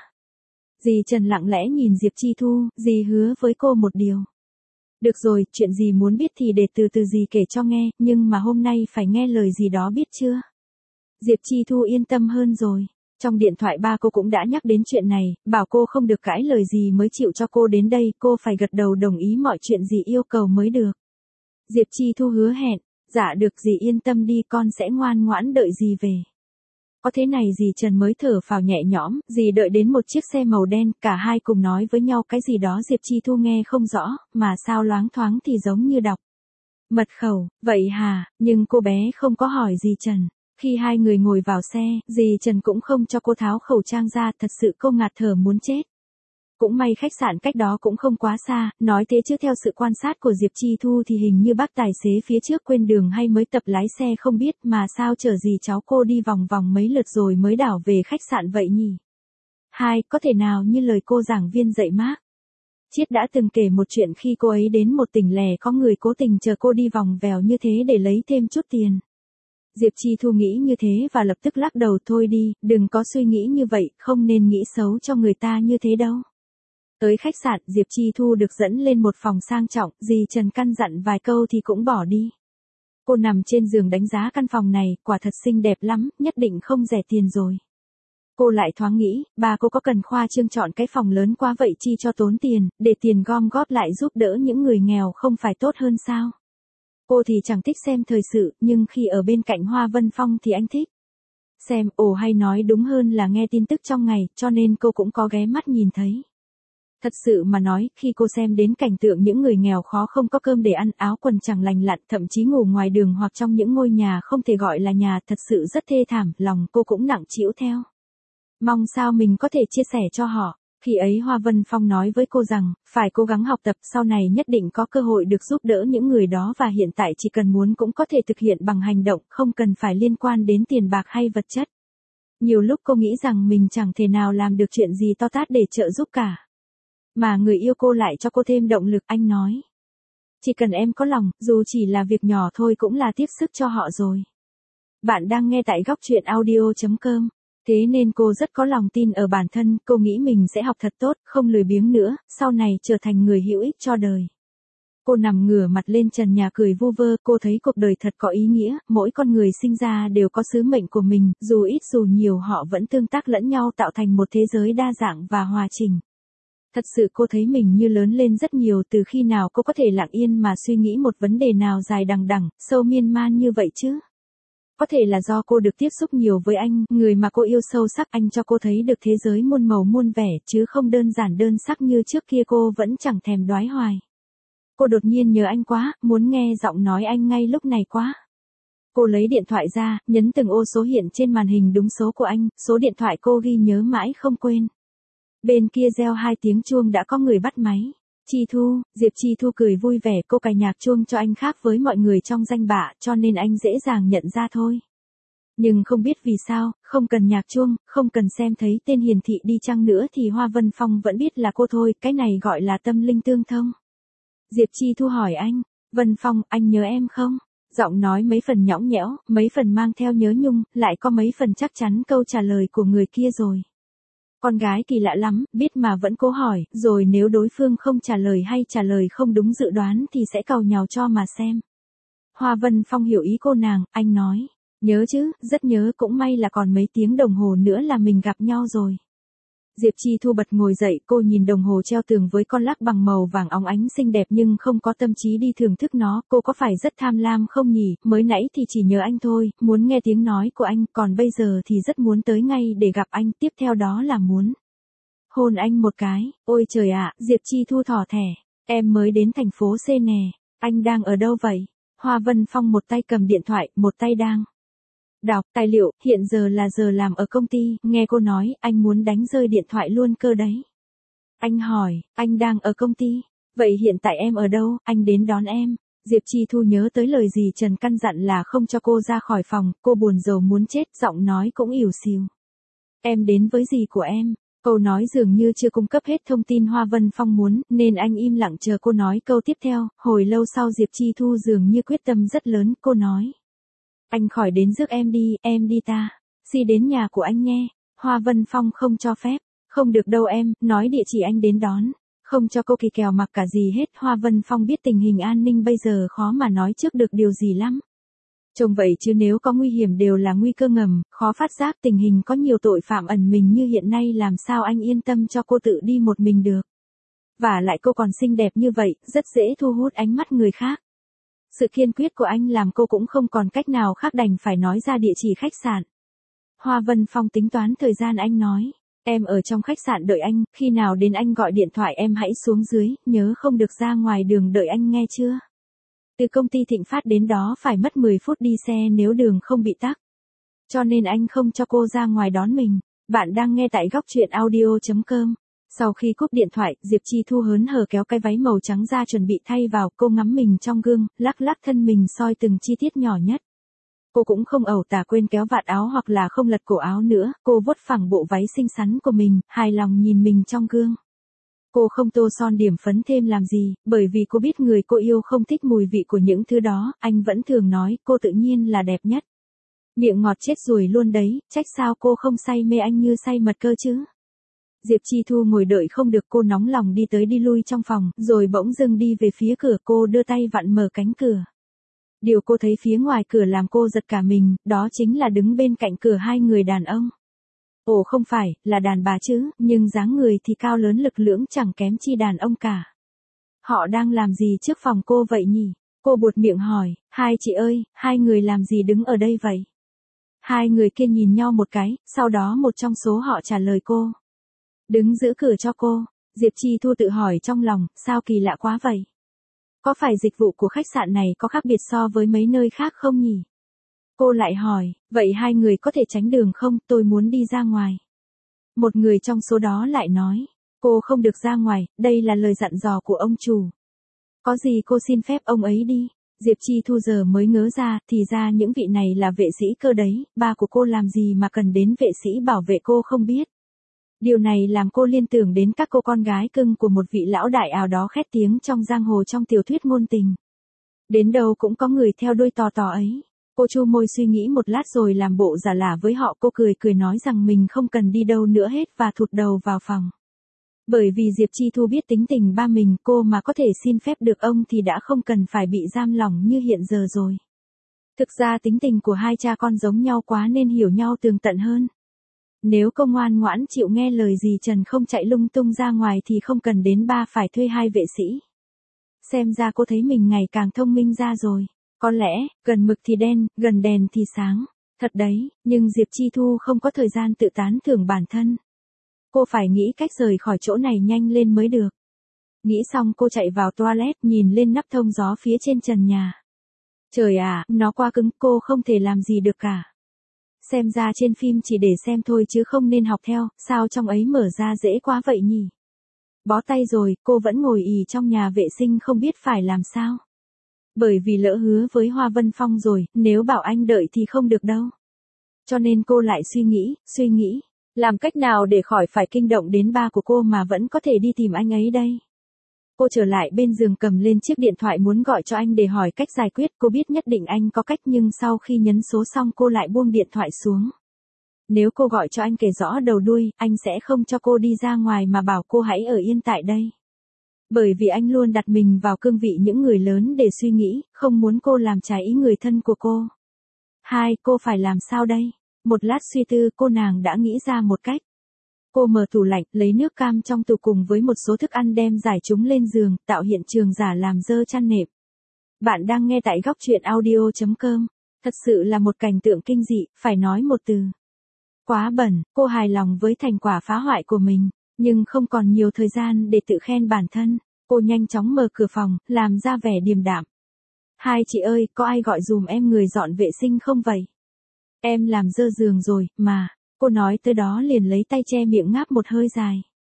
Dì Trần lặng lẽ nhìn Diệp Chi Thu, dì hứa với cô một điều. Được rồi, chuyện gì muốn biết thì để từ từ dì kể cho nghe, nhưng mà hôm nay phải nghe lời dì đó biết chưa? Diệp Chi Thu yên tâm hơn rồi. Trong điện thoại ba cô cũng đã nhắc đến chuyện này, bảo cô không được cãi lời gì mới chịu cho cô đến đây, cô phải gật đầu đồng ý mọi chuyện dì yêu cầu mới được. Diệp Chi Thu hứa hẹn, dạ được dì yên tâm đi, con sẽ ngoan ngoãn đợi dì về. Có thế này dì Trần mới thở phào nhẹ nhõm, dì đợi đến một chiếc xe màu đen, cả hai cùng nói với nhau cái gì đó Diệp Chi Thu nghe không rõ, mà sao loáng thoáng thì giống như đọc mật khẩu, vậy hả, nhưng cô bé không có hỏi dì Trần. Khi hai người ngồi vào xe, dì Trần cũng không cho cô tháo khẩu trang ra, thật sự cô ngạt thở muốn chết. Cũng may khách sạn cách đó cũng không quá xa, nói thế chứ theo sự quan sát của Diệp Chi Thu thì hình như bác tài xế phía trước quên đường hay mới tập lái xe không biết mà sao chở gì cháu cô đi vòng vòng mấy lượt rồi mới đảo về khách sạn vậy nhỉ? Hai, có thể nào như lời cô giảng viên dạy Mark Chiết đã từng kể một chuyện khi cô ấy đến một tỉnh lẻ có người cố tình chờ cô đi vòng vèo như thế để lấy thêm chút tiền. Diệp Chi Thu nghĩ như thế và lập tức lắc đầu thôi đi, đừng có suy nghĩ như vậy, không nên nghĩ xấu cho người ta như thế đâu. Tới khách sạn, Diệp Chi Thu được dẫn lên một phòng sang trọng, dì Trần căn dặn vài câu thì cũng bỏ đi. Cô nằm trên giường đánh giá căn phòng này, quả thật xinh đẹp lắm, nhất định không rẻ tiền rồi. Cô lại thoáng nghĩ, bà cô có cần khoa trương chọn cái phòng lớn quá vậy chi cho tốn tiền, để tiền gom góp lại giúp đỡ những người nghèo không phải tốt hơn sao? Cô thì chẳng thích xem thời sự, nhưng khi ở bên cạnh Hoa Vân Phong thì anh thích. Xem, hay nói đúng hơn là nghe tin tức trong ngày, cho nên cô cũng có ghé mắt nhìn thấy. Thật sự mà nói, khi cô xem đến cảnh tượng những người nghèo khó không có cơm để ăn, áo quần chẳng lành lặn, thậm chí ngủ ngoài đường hoặc trong những ngôi nhà không thể gọi là nhà, thật sự rất thê thảm, lòng cô cũng nặng trĩu theo. Mong sao mình có thể chia sẻ cho họ. Khi ấy Hoa Vân Phong nói với cô rằng, phải cố gắng học tập, sau này nhất định có cơ hội được giúp đỡ những người đó và hiện tại chỉ cần muốn cũng có thể thực hiện bằng hành động, không cần phải liên quan đến tiền bạc hay vật chất. Nhiều lúc cô nghĩ rằng mình chẳng thể nào làm được chuyện gì to tát để trợ giúp cả. Mà người yêu cô lại cho cô thêm động lực, anh nói. Chỉ cần em có lòng, dù chỉ là việc nhỏ thôi cũng là tiếp sức cho họ rồi. Bạn đang nghe tại góc truyện audio.com. Thế nên cô rất có lòng tin ở bản thân, cô nghĩ mình sẽ học thật tốt, không lười biếng nữa, sau này trở thành người hữu ích cho đời. Cô nằm ngửa mặt lên trần nhà cười vu vơ, cô thấy cuộc đời thật có ý nghĩa, mỗi con người sinh ra đều có sứ mệnh của mình, dù ít dù nhiều họ vẫn tương tác lẫn nhau tạo thành một thế giới đa dạng và hòa chỉnh. Thật sự cô thấy mình như lớn lên rất nhiều từ khi nào cô có thể lặng yên mà suy nghĩ một vấn đề nào dài đằng đẵng, sâu miên man như vậy chứ. Có thể là do cô được tiếp xúc nhiều với anh, người mà cô yêu sâu sắc, anh cho cô thấy được thế giới muôn màu muôn vẻ, chứ không đơn giản đơn sắc như trước kia cô vẫn chẳng thèm đoái hoài. Cô đột nhiên nhớ anh quá, muốn nghe giọng nói anh ngay lúc này quá. Cô lấy điện thoại ra, nhấn từng ô số hiện trên màn hình đúng số của anh, số điện thoại cô ghi nhớ mãi không quên. Bên kia reo 2 tiếng chuông đã có người bắt máy. Chi Thu, Diệp Chi Thu cười vui vẻ, cô cài nhạc chuông cho anh khác với mọi người trong danh bạ, cho nên anh dễ dàng nhận ra thôi. Nhưng không biết vì sao, không cần nhạc chuông, không cần xem thấy tên hiển thị đi chăng nữa thì Hoa Vân Phong vẫn biết là cô thôi, cái này gọi là tâm linh tương thông. Diệp Chi Thu hỏi anh, Vân Phong, anh nhớ em không? Giọng nói mấy phần nhõng nhẽo, mấy phần mang theo nhớ nhung, lại có mấy phần chắc chắn câu trả lời của người kia rồi. Con gái kỳ lạ lắm, biết mà vẫn cố hỏi, rồi nếu đối phương không trả lời hay trả lời không đúng dự đoán thì sẽ càu nhàu cho mà xem. Hoa Vân Phong hiểu ý cô nàng, anh nói, nhớ chứ, rất nhớ, cũng may là còn mấy tiếng đồng hồ nữa là mình gặp nhau rồi. Diệp Chi Thu bật ngồi dậy, cô nhìn đồng hồ treo tường với con lắc bằng màu vàng óng ánh xinh đẹp nhưng không có tâm trí đi thưởng thức nó, cô có phải rất tham lam không nhỉ, mới nãy thì chỉ nhớ anh thôi, muốn nghe tiếng nói của anh, còn bây giờ thì rất muốn tới ngay để gặp anh, tiếp theo đó là muốn hôn anh một cái, ôi trời ạ, Diệp Chi Thu thỏ thẻ, em mới đến thành phố C nè, anh đang ở đâu vậy? Hoa Vân Phong một tay cầm điện thoại, một tay đang đọc tài liệu, hiện giờ là giờ làm ở công ty, nghe cô nói, anh muốn đánh rơi điện thoại luôn cơ đấy. Anh hỏi, anh đang ở công ty, vậy hiện tại em ở đâu, anh đến đón em. Diệp Chi Thu nhớ tới lời gì Trần căn dặn là không cho cô ra khỏi phòng, cô buồn rầu muốn chết, giọng nói cũng ỉu xìu. Em đến với gì của em? Câu nói dường như chưa cung cấp hết thông tin Hoa Vân Phong muốn, nên anh im lặng chờ cô nói câu tiếp theo, hồi lâu sau Diệp Chi Thu dường như quyết tâm rất lớn, cô nói. Anh khỏi đến rước em đi ta. Xin đến nhà của anh nghe. Hoa Vân Phong không cho phép. Không được đâu em, nói địa chỉ anh đến đón. Không cho cô kỳ kèo mặc cả gì hết. Hoa Vân Phong biết tình hình an ninh bây giờ khó mà nói trước được điều gì lắm. Trông vậy chứ nếu có nguy hiểm đều là nguy cơ ngầm, khó phát giác tình hình có nhiều tội phạm ẩn mình như hiện nay làm sao anh yên tâm cho cô tự đi một mình được. Và lại cô còn xinh đẹp như vậy, rất dễ thu hút ánh mắt người khác. Sự kiên quyết của anh làm cô cũng không còn cách nào khác đành phải nói ra địa chỉ khách sạn. Hoa Vân Phong tính toán thời gian anh nói. Em ở trong khách sạn đợi anh, khi nào đến anh gọi điện thoại em hãy xuống dưới, nhớ không được ra ngoài đường đợi anh nghe chưa? Từ công ty Thịnh Phát đến đó phải mất 10 phút đi xe nếu đường không bị tắc. Cho nên anh không cho cô ra ngoài đón mình. Bạn đang nghe tại góc truyện audio.com. Sau khi cúp điện thoại, Diệp Chi Thu hớn hở kéo cái váy màu trắng ra chuẩn bị thay vào, cô ngắm mình trong gương, lắc lắc thân mình soi từng chi tiết nhỏ nhất. Cô cũng không ẩu tả quên kéo vạt áo hoặc là không lật cổ áo nữa, cô vuốt phẳng bộ váy xinh xắn của mình, hài lòng nhìn mình trong gương. Cô không tô son điểm phấn thêm làm gì, bởi vì cô biết người cô yêu không thích mùi vị của những thứ đó, anh vẫn thường nói cô tự nhiên là đẹp nhất. Miệng ngọt chết ruồi luôn đấy, trách sao cô không say mê anh như say mật cơ chứ. Diệp Chi Thu ngồi đợi không được, cô nóng lòng đi tới đi lui trong phòng, rồi bỗng dưng đi về phía cửa, cô đưa tay vặn mở cánh cửa. Điều cô thấy phía ngoài cửa làm cô giật cả mình, đó chính là đứng bên cạnh cửa hai người đàn ông. Ồ không phải, là đàn bà chứ, nhưng dáng người thì cao lớn lực lưỡng chẳng kém chi đàn ông cả. Họ đang làm gì trước phòng cô vậy nhỉ? Cô buột miệng hỏi, hai chị ơi, hai người làm gì đứng ở đây vậy? Hai người kia nhìn nhau một cái, sau đó một trong số họ trả lời cô. Đứng giữ cửa cho cô. Diệp Chi Thu tự hỏi trong lòng, sao kỳ lạ quá vậy? Có phải dịch vụ của khách sạn này có khác biệt so với mấy nơi khác không nhỉ? Cô lại hỏi, vậy hai người có thể tránh đường không, tôi muốn đi ra ngoài. Một người trong số đó lại nói, cô không được ra ngoài, đây là lời dặn dò của ông chủ. Có gì cô xin phép ông ấy đi. Diệp Chi Thu giờ mới ngớ ra, thì ra những vị này là vệ sĩ cơ đấy, ba của cô làm gì mà cần đến vệ sĩ bảo vệ cô không biết. Điều này làm cô liên tưởng đến các cô con gái cưng của một vị lão đại ảo đó khét tiếng trong giang hồ trong tiểu thuyết ngôn tình. Đến đâu cũng có người theo đuôi tò tò ấy. Cô chu môi suy nghĩ một lát rồi làm bộ giả lả với họ, cô cười cười nói rằng mình không cần đi đâu nữa hết và thụt đầu vào phòng. Bởi vì Diệp Chi Thu biết tính tình ba mình, cô mà có thể xin phép được ông thì đã không cần phải bị giam lỏng như hiện giờ rồi. Thực ra tính tình của hai cha con giống nhau quá nên hiểu nhau tường tận hơn. Nếu cô ngoan ngoãn chịu nghe lời dì Trần không chạy lung tung ra ngoài thì không cần đến ba phải thuê hai vệ sĩ. Xem ra cô thấy mình ngày càng thông minh ra rồi. Có lẽ, gần mực thì đen, gần đèn thì sáng. Thật đấy, nhưng Diệp Chi Thu không có thời gian tự tán thưởng bản thân. Cô phải nghĩ cách rời khỏi chỗ này nhanh lên mới được. Nghĩ xong cô chạy vào toilet nhìn lên nắp thông gió phía trên trần nhà. Trời à, nó quá cứng, cô không thể làm gì được cả. Xem ra trên phim chỉ để xem thôi chứ không nên học theo, sao trong ấy mở ra dễ quá vậy nhỉ? Bó tay rồi, cô vẫn ngồi ì trong nhà vệ sinh không biết phải làm sao. Bởi vì lỡ hứa với Hoa Vân Phong rồi, nếu bảo anh đợi thì không được đâu. Cho nên cô lại suy nghĩ, làm cách nào để khỏi phải kinh động đến ba của cô mà vẫn có thể đi tìm anh ấy đây. Cô trở lại bên giường cầm lên chiếc điện thoại muốn gọi cho anh để hỏi cách giải quyết, cô biết nhất định anh có cách nhưng sau khi nhấn số xong cô lại buông điện thoại xuống. Nếu cô gọi cho anh kể rõ đầu đuôi, anh sẽ không cho cô đi ra ngoài mà bảo cô hãy ở yên tại đây. Bởi vì anh luôn đặt mình vào cương vị những người lớn để suy nghĩ, không muốn cô làm trái ý người thân của cô. Cô phải làm sao đây? Một lát suy tư cô nàng đã nghĩ ra một cách. Cô mở tủ lạnh, lấy nước cam trong tủ cùng với một số thức ăn đem rải chúng lên giường, tạo hiện trường giả làm dơ chăn nệm. Bạn đang nghe tại góc truyện audio.com. Thật sự là một cảnh tượng kinh dị, phải nói một từ. Quá bẩn, cô hài lòng với thành quả phá hoại của mình, nhưng không còn nhiều thời gian để tự khen bản thân. Cô nhanh chóng mở cửa phòng, làm ra vẻ điềm đạm. Hai chị ơi, có ai gọi dùm em người dọn vệ sinh không vậy? Em làm dơ giường rồi, mà. Cô nói tới đó liền lấy tay che miệng ngáp một hơi dài.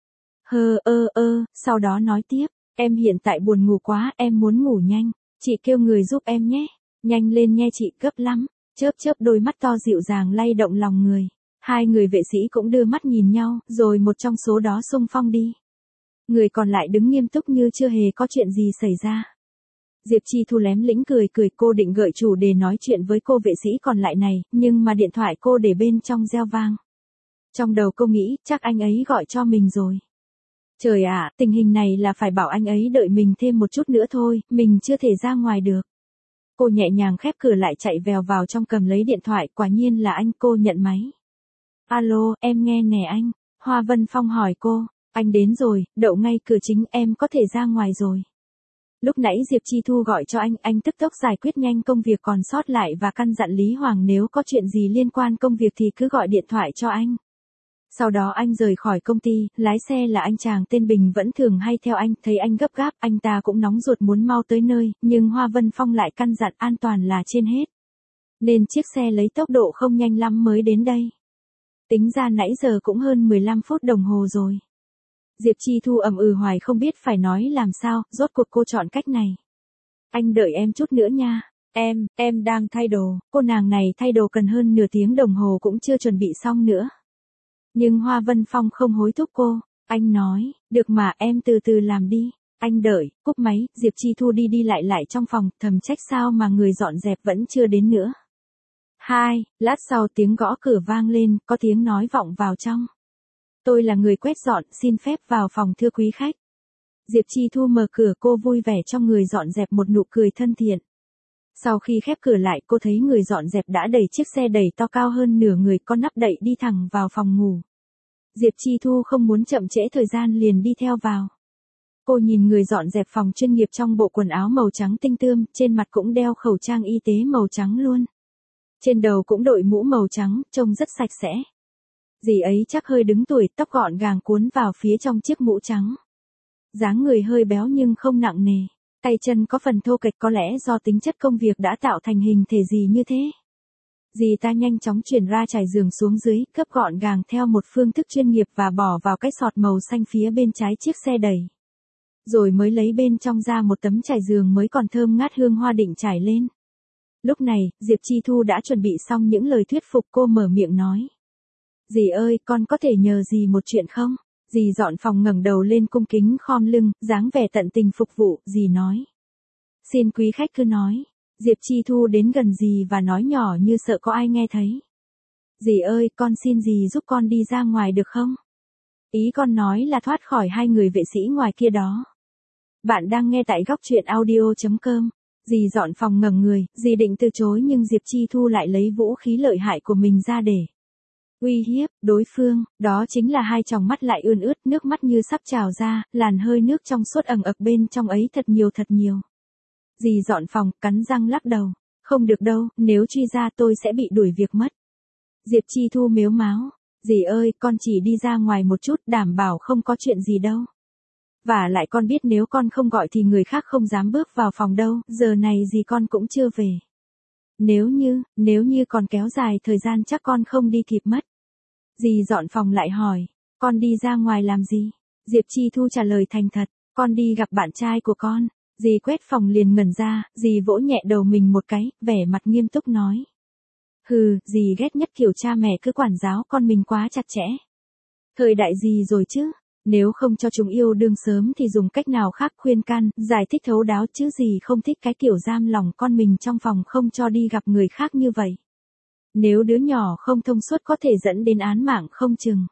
Sau đó nói tiếp, em hiện tại buồn ngủ quá, em muốn ngủ nhanh. Chị kêu người giúp em nhé. Nhanh lên nghe chị, gấp lắm. Chớp chớp đôi mắt to dịu dàng lay động lòng người. Hai người vệ sĩ cũng đưa mắt nhìn nhau, rồi một trong số đó xung phong đi. Người còn lại đứng nghiêm túc như chưa hề có chuyện gì xảy ra. Diệp Chi Thu lém lĩnh cười, cô định gợi chủ đề nói chuyện với cô vệ sĩ còn lại này, nhưng mà điện thoại cô để bên trong reo vang. Trong đầu cô nghĩ, chắc anh ấy gọi cho mình rồi. Trời ạ, tình hình này là phải bảo anh ấy đợi mình thêm một chút nữa thôi, mình chưa thể ra ngoài được. Cô nhẹ nhàng khép cửa lại chạy vèo vào trong cầm lấy điện thoại, quả nhiên là anh, cô nhận máy. Alo, em nghe nè anh. Hoa Vân Phong hỏi cô, anh đến rồi, đậu ngay cửa chính, em có thể ra ngoài rồi. Lúc nãy Diệp Chi Thu gọi cho anh tức tốc giải quyết nhanh công việc còn sót lại và căn dặn Lý Hoàng nếu có chuyện gì liên quan công việc thì cứ gọi điện thoại cho anh. Sau đó anh rời khỏi công ty, lái xe là anh chàng tên Bình vẫn thường hay theo anh, thấy anh gấp gáp, anh ta cũng nóng ruột muốn mau tới nơi, nhưng Hoa Vân Phong lại căn dặn an toàn là trên hết. Nên chiếc xe lấy tốc độ không nhanh lắm mới đến đây. Tính ra nãy giờ cũng hơn 15 phút đồng hồ rồi. Diệp Chi Thu ậm ừ hoài không biết phải nói làm sao, rốt cuộc cô chọn cách này. Anh đợi em chút nữa nha. Em đang thay đồ, cô nàng này thay đồ cần hơn nửa tiếng đồng hồ cũng chưa chuẩn bị xong nữa. Nhưng Hoa Vân Phong không hối thúc cô, anh nói, được mà em từ từ làm đi. Anh đợi, cúp máy, Diệp Chi Thu đi đi lại trong phòng, thầm trách sao mà người dọn dẹp vẫn chưa đến nữa. Lát sau tiếng gõ cửa vang lên, có tiếng nói vọng vào trong. Tôi là người quét dọn, xin phép vào phòng thưa quý khách. Diệp Chi Thu mở cửa, cô vui vẻ trong người dọn dẹp một nụ cười thân thiện. Sau khi khép cửa lại, cô thấy người dọn dẹp đã đẩy chiếc xe đẩy to cao hơn nửa người, có nắp đậy đi thẳng vào phòng ngủ. Diệp Chi Thu không muốn chậm trễ thời gian liền đi theo vào. Cô nhìn người dọn dẹp phòng chuyên nghiệp trong bộ quần áo màu trắng tinh tươm, trên mặt cũng đeo khẩu trang y tế màu trắng luôn. Trên đầu cũng đội mũ màu trắng, trông rất sạch sẽ. Dì ấy chắc hơi đứng tuổi, tóc gọn gàng cuốn vào phía trong chiếc mũ trắng. Dáng người hơi béo nhưng không nặng nề, tay chân có phần thô kệch, có lẽ do tính chất công việc đã tạo thành hình thể gì như thế. Dì ta nhanh chóng chuyển ra trải giường xuống dưới, cấp gọn gàng theo một phương thức chuyên nghiệp và bỏ vào cái sọt màu xanh phía bên trái chiếc xe đẩy. Rồi mới lấy bên trong ra một tấm trải giường mới còn thơm ngát hương hoa định trải lên. Lúc này, Diệp Chi Thu đã chuẩn bị xong những lời thuyết phục, cô mở miệng nói. Dì ơi, con có thể nhờ dì một chuyện không? Dì dọn phòng ngẩng đầu lên cung kính khom lưng, dáng vẻ tận tình phục vụ, dì nói. Xin quý khách cứ nói. Diệp Chi Thu đến gần dì và nói nhỏ như sợ có ai nghe thấy. Dì ơi, con xin dì giúp con đi ra ngoài được không? Ý con nói là thoát khỏi hai người vệ sĩ ngoài kia đó. Bạn đang nghe tại góc truyện audio.com. Dì dọn phòng ngẩng người, dì định từ chối nhưng Diệp Chi Thu lại lấy vũ khí lợi hại của mình ra để uy hiếp đối phương, đó chính là hai tròng mắt lại ươn ướt, nước mắt như sắp trào ra, làn hơi nước trong suốt ẩn ực bên trong ấy thật nhiều. Dì dọn phòng, cắn răng lắc đầu, không được đâu, nếu truy ra tôi sẽ bị đuổi việc mất. Diệp Chi Thu mếu máo, dì ơi, con chỉ đi ra ngoài một chút, đảm bảo không có chuyện gì đâu. Và lại con biết nếu con không gọi thì người khác không dám bước vào phòng đâu, giờ này dì con cũng chưa về. Nếu như còn kéo dài thời gian chắc con không đi kịp mất. Dì dọn phòng lại hỏi, con đi ra ngoài làm gì? Diệp Chi Thu trả lời thành thật, con đi gặp bạn trai của con. Dì quét phòng liền ngẩn ra, dì vỗ nhẹ đầu mình một cái, vẻ mặt nghiêm túc nói. Hừ, dì ghét nhất kiểu cha mẹ cứ quản giáo con mình quá chặt chẽ. Thời đại gì rồi chứ? Nếu không cho chúng yêu đương sớm thì dùng cách nào khác khuyên can, giải thích thấu đáo chứ gì không thích cái kiểu giam lòng con mình trong phòng không cho đi gặp người khác như vậy. Nếu đứa nhỏ không thông suốt có thể dẫn đến án mạng không chừng.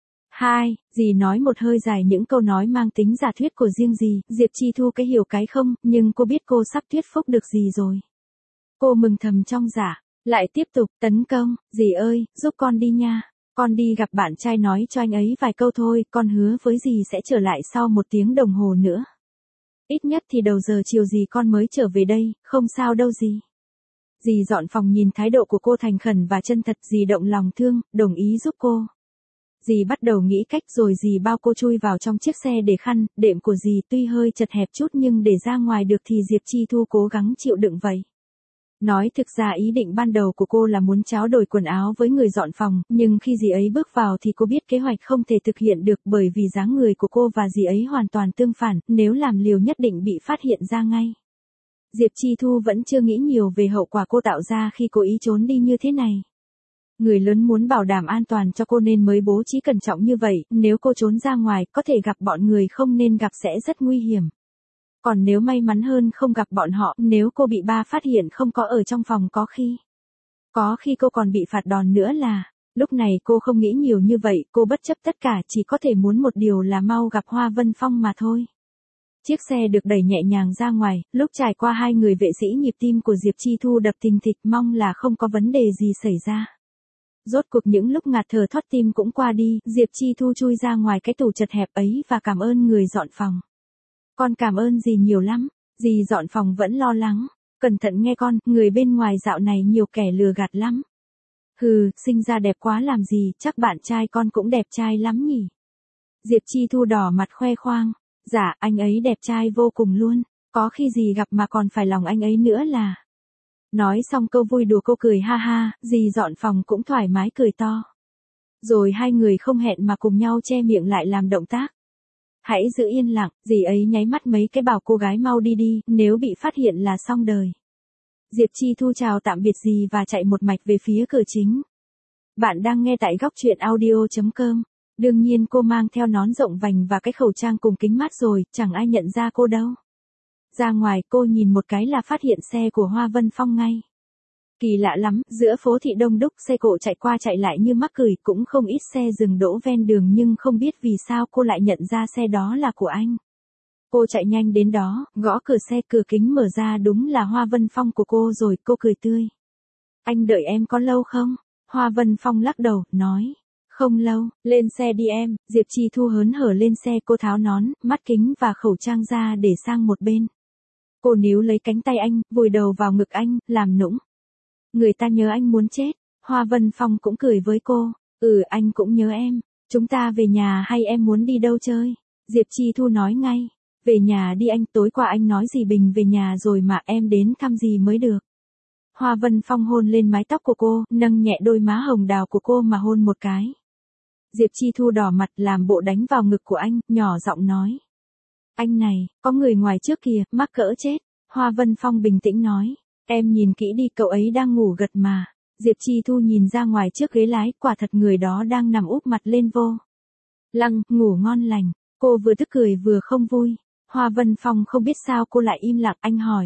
Dì nói một hơi dài những câu nói mang tính giả thuyết của riêng dì, Diệp Chi Thu cái hiểu cái không, nhưng cô biết cô sắp thuyết phục được dì rồi. Cô mừng thầm trong dạ, lại tiếp tục tấn công, dì ơi, giúp con đi nha. Con đi gặp bạn trai nói cho anh ấy vài câu thôi, con hứa với dì sẽ trở lại sau 1 tiếng đồng hồ nữa. Ít nhất thì đầu giờ chiều dì con mới trở về đây, không sao đâu dì. Dì dọn phòng nhìn thái độ của cô thành khẩn và chân thật, dì động lòng thương, đồng ý giúp cô. Dì bắt đầu nghĩ cách rồi dì bao cô chui vào trong chiếc xe để khăn, đệm của dì tuy hơi chật hẹp chút nhưng để ra ngoài được thì Diệp Chi Thu cố gắng chịu đựng vậy. Nói thực ra ý định ban đầu của cô là muốn tráo đổi quần áo với người dọn phòng, nhưng khi dì ấy bước vào thì cô biết kế hoạch không thể thực hiện được bởi vì dáng người của cô và dì ấy hoàn toàn tương phản, nếu làm liều nhất định bị phát hiện ra ngay. Diệp Chi Thu vẫn chưa nghĩ nhiều về hậu quả cô tạo ra khi cố ý trốn đi như thế này. Người lớn muốn bảo đảm an toàn cho cô nên mới bố trí cẩn trọng như vậy, nếu cô trốn ra ngoài có thể gặp bọn người không nên gặp sẽ rất nguy hiểm. Còn nếu may mắn hơn không gặp bọn họ, nếu cô bị ba phát hiện không có ở trong phòng có khi cô còn bị phạt đòn nữa là. Lúc này cô không nghĩ nhiều như vậy, cô bất chấp tất cả chỉ có thể muốn một điều là mau gặp Hoa Vân Phong mà thôi. Chiếc xe được đẩy nhẹ nhàng ra ngoài, lúc trải qua hai người vệ sĩ nhịp tim của Diệp Chi Thu đập thình thịch, mong là không có vấn đề gì xảy ra. Rốt cuộc những lúc ngạt thở thót tim cũng qua đi, Diệp Chi Thu chui ra ngoài cái tủ chật hẹp ấy và cảm ơn người dọn phòng. Con cảm ơn dì nhiều lắm, dì dọn phòng vẫn lo lắng. Cẩn thận nghe con, người bên ngoài dạo này nhiều kẻ lừa gạt lắm. Hừ, sinh ra đẹp quá làm gì, chắc bạn trai con cũng đẹp trai lắm nhỉ. Diệp Chi Thu đỏ mặt khoe khoang. Dạ, anh ấy đẹp trai vô cùng luôn, có khi dì gặp mà còn phải lòng anh ấy nữa là. Nói xong câu vui đùa cô cười ha ha, dì dọn phòng cũng thoải mái cười to. Rồi hai người không hẹn mà cùng nhau che miệng lại làm động tác. Hãy giữ yên lặng, dì ấy nháy mắt mấy cái bảo cô gái mau đi đi, nếu bị phát hiện là xong đời. Diệp Chi Thu chào tạm biệt dì và chạy một mạch về phía cửa chính. Bạn đang nghe tại góc truyện audio.com. Đương nhiên cô mang theo nón rộng vành và cái khẩu trang cùng kính mát rồi, chẳng ai nhận ra cô đâu. Ra ngoài cô nhìn một cái là phát hiện xe của Hoa Vân Phong ngay. Kỳ lạ lắm, giữa phố thị đông đúc xe cộ chạy qua chạy lại như mắc cười, cũng không ít xe dừng đỗ ven đường nhưng không biết vì sao cô lại nhận ra xe đó là của anh. Cô chạy nhanh đến đó, gõ cửa xe, cửa kính mở ra, đúng là Hoa Vân Phong của cô rồi, cô cười tươi. Anh đợi em có lâu không? Hoa Vân Phong lắc đầu, nói. Không lâu, lên xe đi em. Diệp Chi Thu hớn hở lên xe, cô tháo nón, mắt kính và khẩu trang ra để sang một bên. Cô níu lấy cánh tay anh, vùi đầu vào ngực anh, làm nũng. Người ta nhớ anh muốn chết. Hoa Vân Phong cũng cười với cô. Anh cũng nhớ em. Chúng ta về nhà hay em muốn đi đâu chơi? Diệp Chi Thu nói ngay. Về nhà đi anh, tối qua anh nói dì Bình về nhà rồi mà, em đến thăm dì mới được. Hoa Vân Phong hôn lên mái tóc của cô, nâng nhẹ đôi má hồng đào của cô mà hôn một cái. Diệp Chi Thu đỏ mặt làm bộ đánh vào ngực của anh, nhỏ giọng nói. Anh này, có người ngoài trước kìa, mắc cỡ chết. Hoa Vân Phong bình tĩnh nói. Em nhìn kỹ đi, cậu ấy đang ngủ gật mà. Diệp Chi Thu nhìn ra ngoài trước ghế lái, quả thật người đó đang nằm úp mặt lên vô lăng, ngủ ngon lành. Cô vừa tức cười vừa không vui. Hoa Vân Phong không biết sao cô lại im lặng, anh hỏi.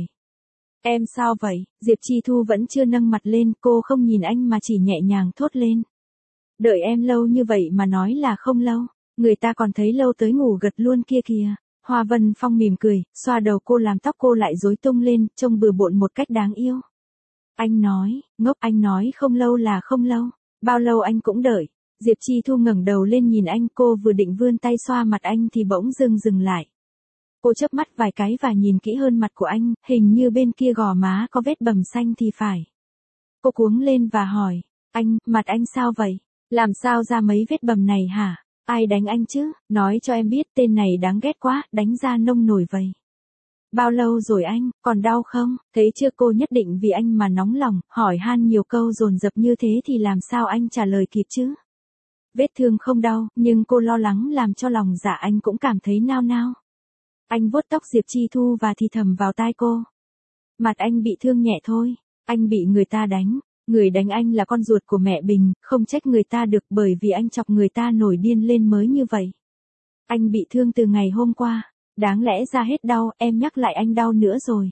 Em sao vậy? Diệp Chi Thu vẫn chưa nâng mặt lên, cô không nhìn anh mà chỉ nhẹ nhàng thốt lên. Đợi em lâu như vậy mà nói là không lâu, người ta còn thấy lâu tới ngủ gật luôn kia kìa. Hoa Vân Phong mỉm cười, xoa đầu cô làm tóc cô lại rối tung lên, trông bừa bộn một cách đáng yêu. Anh nói, ngốc, anh nói không lâu là không lâu, bao lâu anh cũng đợi. Diệp Chi Thu ngẩng đầu lên nhìn anh, cô vừa định vươn tay xoa mặt anh thì bỗng dừng lại. Cô chớp mắt vài cái và nhìn kỹ hơn mặt của anh, hình như bên kia gò má có vết bầm xanh thì phải. Cô cuống lên và hỏi, anh, mặt anh sao vậy? Làm sao ra mấy vết bầm này hả? Ai đánh anh chứ? Nói cho em biết, tên này đáng ghét quá, đánh ra nông nổi vậy. Bao lâu rồi anh, còn đau không? Thấy chưa, cô nhất định vì anh mà nóng lòng, hỏi han nhiều câu dồn dập như thế thì làm sao anh trả lời kịp chứ? Vết thương không đau, nhưng cô lo lắng làm cho lòng dạ anh cũng cảm thấy nao nao. Anh vuốt tóc Diệp Chi Thu và thì thầm vào tai cô. Mặt anh bị thương nhẹ thôi, anh bị người ta đánh. Người đánh anh là con ruột của mẹ Bình, không trách người ta được bởi vì anh chọc người ta nổi điên lên mới như vậy. Anh bị thương từ ngày hôm qua, đáng lẽ ra hết đau, em nhắc lại anh đau nữa rồi.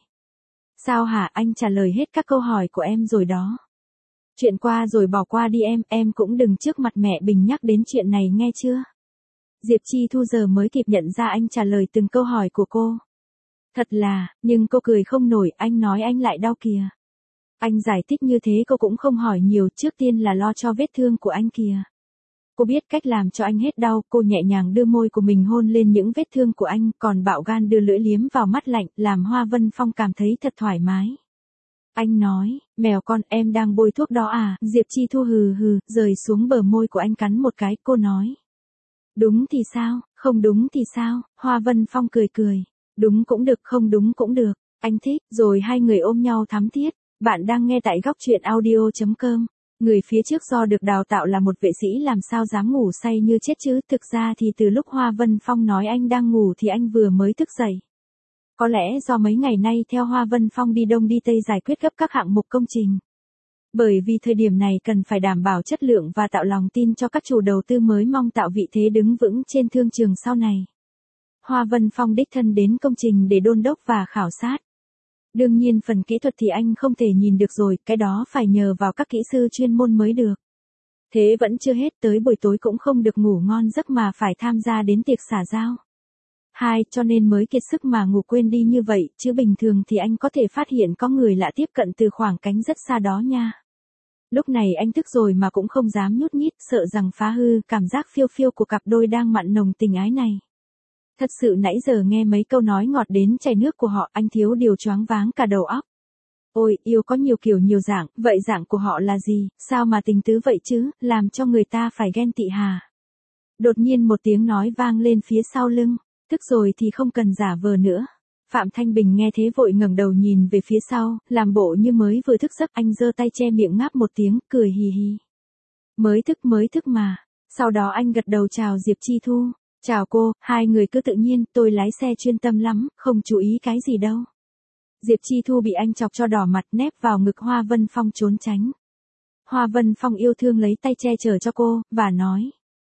Sao hả, anh trả lời hết các câu hỏi của em rồi đó. Chuyện qua rồi bỏ qua đi em cũng đừng trước mặt mẹ Bình nhắc đến chuyện này nghe chưa? Diệp Chi Thu giờ mới kịp nhận ra anh trả lời từng câu hỏi của cô. Thật là, nhưng cô cười không nổi, anh nói anh lại đau kìa. Anh giải thích như thế cô cũng không hỏi nhiều, trước tiên là lo cho vết thương của anh kìa. Cô biết cách làm cho anh hết đau, cô nhẹ nhàng đưa môi của mình hôn lên những vết thương của anh, còn bạo gan đưa lưỡi liếm vào mắt lạnh, làm Hoa Vân Phong cảm thấy thật thoải mái. Anh nói, mèo con, em đang bôi thuốc đó à? Diệp Chi Thu hừ hừ, rời xuống bờ môi của anh cắn một cái, cô nói. Đúng thì sao, không đúng thì sao? Hoa Vân Phong cười cười. Đúng cũng được, không đúng cũng được, anh thích, rồi hai người ôm nhau thắm thiết. Bạn đang nghe tại góc truyện audio.com. Người phía trước do được đào tạo là một vệ sĩ làm sao dám ngủ say như chết chứ, thực ra thì từ lúc Hoa Vân Phong nói anh đang ngủ thì anh vừa mới thức dậy. Có lẽ do mấy ngày nay theo Hoa Vân Phong đi đông đi tây giải quyết gấp các hạng mục công trình. Bởi vì thời điểm này cần phải đảm bảo chất lượng và tạo lòng tin cho các chủ đầu tư mới mong tạo vị thế đứng vững trên thương trường sau này. Hoa Vân Phong đích thân đến công trình để đôn đốc và khảo sát. Đương nhiên phần kỹ thuật thì anh không thể nhìn được rồi, cái đó phải nhờ vào các kỹ sư chuyên môn mới được. Thế vẫn chưa hết, tới buổi tối cũng không được ngủ ngon giấc mà phải tham gia đến tiệc xả giao. Cho nên mới kiệt sức mà ngủ quên đi như vậy, chứ bình thường thì anh có thể phát hiện có người lạ tiếp cận từ khoảng cánh rất xa đó nha. Lúc này anh thức rồi mà cũng không dám nhút nhít, sợ rằng phá hư cảm giác phiêu phiêu của cặp đôi đang mặn nồng tình ái này. Thật sự nãy giờ nghe mấy câu nói ngọt đến chảy nước của họ, anh thiếu điều choáng váng cả đầu óc. Ôi, yêu có nhiều kiểu nhiều dạng, vậy dạng của họ là gì, sao mà tình tứ vậy chứ, làm cho người ta phải ghen tị hà. Đột nhiên một tiếng nói vang lên phía sau lưng, thức rồi thì không cần giả vờ nữa. Phạm Thanh Bình nghe thế vội ngẩng đầu nhìn về phía sau, làm bộ như mới vừa thức giấc, anh giơ tay che miệng ngáp một tiếng, cười hì hì. Mới thức mà. Sau đó anh gật đầu chào Diệp Chi Thu. Chào cô, hai người cứ tự nhiên, tôi lái xe chuyên tâm lắm, không chú ý cái gì đâu. Diệp Chi Thu bị anh chọc cho đỏ mặt nép vào ngực Hoa Vân Phong trốn tránh. Hoa Vân Phong yêu thương lấy tay che chở cho cô, và nói.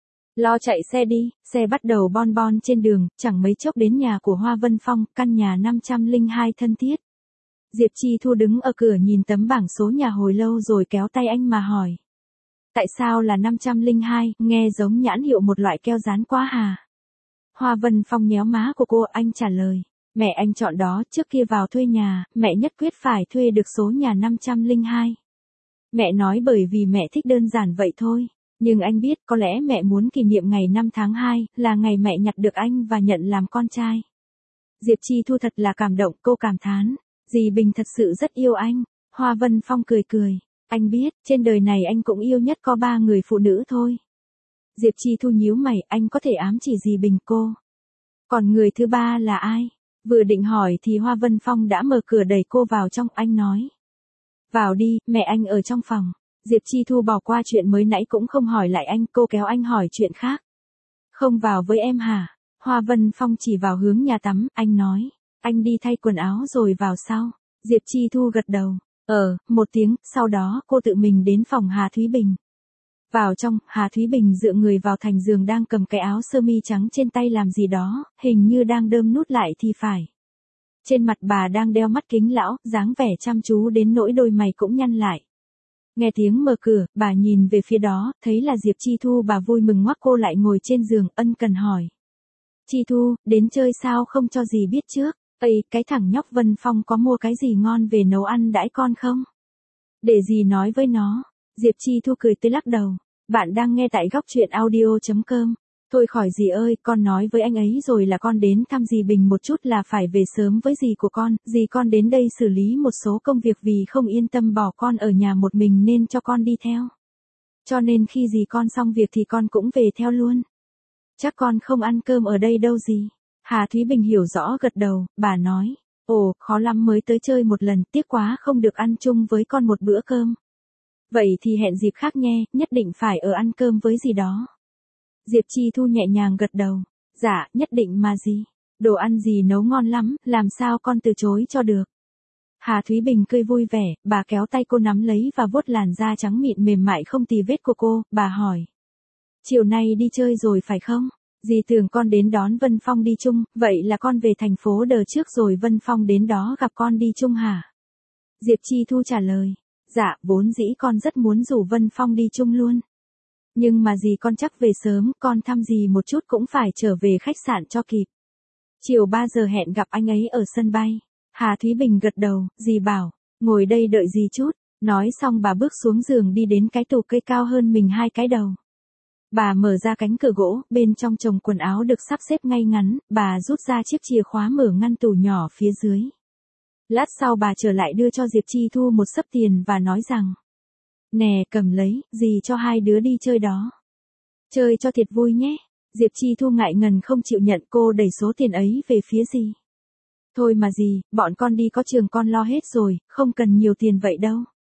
Lo chạy xe đi, xe bắt đầu bon bon trên đường, chẳng mấy chốc đến nhà của Hoa Vân Phong, căn nhà 502 thân thiết. Diệp Chi Thu đứng ở cửa nhìn tấm bảng số nhà hồi lâu rồi kéo tay anh mà hỏi. Tại sao là 502, nghe giống nhãn hiệu một loại keo dán quá hà. Hoa Vân Phong nhéo má của cô, anh trả lời. Mẹ anh chọn đó, trước kia vào thuê nhà, mẹ nhất quyết phải thuê được số nhà 502. Mẹ nói bởi vì mẹ thích đơn giản vậy thôi. Nhưng anh biết có lẽ mẹ muốn kỷ niệm ngày 5 tháng 2, là ngày mẹ nhặt được anh và nhận làm con trai. Diệp Chi Thu thật là cảm động, cô cảm thán. Dì Bình thật sự rất yêu anh. Hoa Vân Phong cười cười. Anh biết, trên đời này anh cũng yêu nhất có 3 người phụ nữ thôi. Diệp Chi Thu nhíu mày, anh có thể ám chỉ dì Bình cô. Còn người thứ 3 là ai? Vừa định hỏi thì Hoa Vân Phong đã mở cửa đẩy cô vào trong, anh nói. Vào đi, mẹ anh ở trong phòng. Diệp Chi Thu bỏ qua chuyện mới nãy cũng không hỏi lại anh, cô kéo anh hỏi chuyện khác. Không vào với em hả? Hoa Vân Phong chỉ vào hướng nhà tắm, anh nói. Anh đi thay quần áo rồi vào sau. Diệp Chi Thu gật đầu. Một tiếng, sau đó cô tự mình đến phòng Hà Thúy Bình. Vào trong, Hà Thúy Bình dựa người vào thành giường đang cầm cái áo sơ mi trắng trên tay làm gì đó, hình như đang đơm nút lại thì phải. Trên mặt bà đang đeo mắt kính lão, dáng vẻ chăm chú đến nỗi đôi mày cũng nhăn lại. Nghe tiếng mở cửa, bà nhìn về phía đó, thấy là Diệp Chi Thu, bà vui mừng ngoắc cô lại ngồi trên giường, ân cần hỏi. Chi Thu, đến chơi sao không cho dì biết trước? Ây, cái thằng nhóc Vân Phong có mua cái gì ngon về nấu ăn đãi con không? Để dì nói với nó. Diệp Chi Thu cười tươi lắc đầu. Bạn đang nghe tại góc truyện audio.com. Thôi khỏi dì ơi, con nói với anh ấy rồi là con đến thăm dì Bình một chút là phải về sớm với dì của con. Dì con đến đây xử lý một số công việc vì không yên tâm bỏ con ở nhà một mình nên cho con đi theo. Cho nên khi dì con xong việc thì con cũng về theo luôn. Chắc con không ăn cơm ở đây đâu dì. Hà Thúy Bình hiểu rõ gật đầu, bà nói. Ồ, khó lắm mới tới chơi một lần, tiếc quá không được ăn chung với con một bữa cơm. Vậy thì hẹn dịp khác nghe, nhất định phải ở ăn cơm với dì đó. Diệp Chi Thu nhẹ nhàng gật đầu. Dạ, nhất định mà dì. Đồ ăn dì nấu ngon lắm, làm sao con từ chối cho được. Hà Thúy Bình cười vui vẻ, bà kéo tay cô nắm lấy và vuốt làn da trắng mịn mềm mại không tì vết của cô, bà hỏi. Chiều nay đi chơi rồi phải không? Dì tưởng con đến đón Vân Phong đi chung, vậy là con về thành phố đợt trước rồi Vân Phong đến đó gặp con đi chung hả? Diệp Chi Thu trả lời. Dạ, vốn dĩ con rất muốn rủ Vân Phong đi chung luôn. Nhưng mà dì con chắc về sớm, con thăm dì một chút cũng phải trở về khách sạn cho kịp. Chiều 3 giờ hẹn gặp anh ấy ở sân bay. Hà Thúy Bình gật đầu, dì bảo, ngồi đây đợi dì chút. Nói xong bà bước xuống giường đi đến cái tủ cây cao hơn mình 2 cái đầu. Bà mở ra cánh cửa gỗ, bên trong chồng quần áo được sắp xếp ngay ngắn, bà rút ra chiếc chìa khóa mở ngăn tủ nhỏ phía dưới. Lát sau bà trở lại đưa cho Diệp Chi Thu một xấp tiền và nói rằng. Nè, cầm lấy, dì cho hai đứa đi chơi đó. Chơi cho thiệt vui nhé. Diệp Chi Thu ngại ngần không chịu nhận, cô đẩy số tiền ấy về phía dì. Thôi mà dì, bọn con đi có trường con lo hết rồi, không cần nhiều tiền vậy đâu.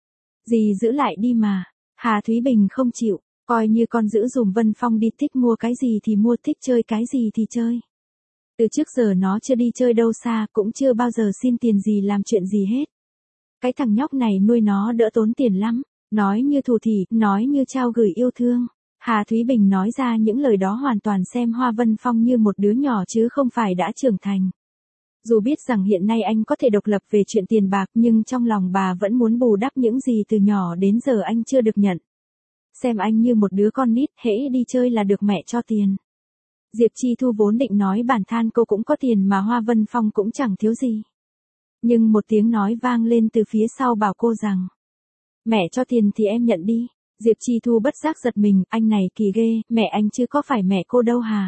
Dì giữ lại đi mà. Hà Thúy Bình không chịu, coi như con giữ dùm Vân Phong đi, thích mua cái gì thì mua, thích chơi cái gì thì chơi. Từ trước giờ nó chưa đi chơi đâu xa, cũng chưa bao giờ xin tiền gì làm chuyện gì hết. Cái thằng nhóc này nuôi nó đỡ tốn tiền lắm, nói như thủ thỉ, nói như trao gửi yêu thương. Hà Thúy Bình nói ra những lời đó hoàn toàn xem Hoa Vân Phong như một đứa nhỏ chứ không phải đã trưởng thành. Dù biết rằng hiện nay anh có thể độc lập về chuyện tiền bạc nhưng trong lòng bà vẫn muốn bù đắp những gì từ nhỏ đến giờ anh chưa được nhận. Xem anh như một đứa con nít, hễ đi chơi là được mẹ cho tiền. Diệp Chi Thu vốn định nói bản than cô cũng có tiền mà Hoa Vân Phong cũng chẳng thiếu gì. Nhưng một tiếng nói vang lên từ phía sau bảo cô rằng. Mẹ cho tiền thì em nhận đi. Diệp Chi Thu bất giác giật mình, anh này kỳ ghê, mẹ anh chứ có phải mẹ cô đâu hà.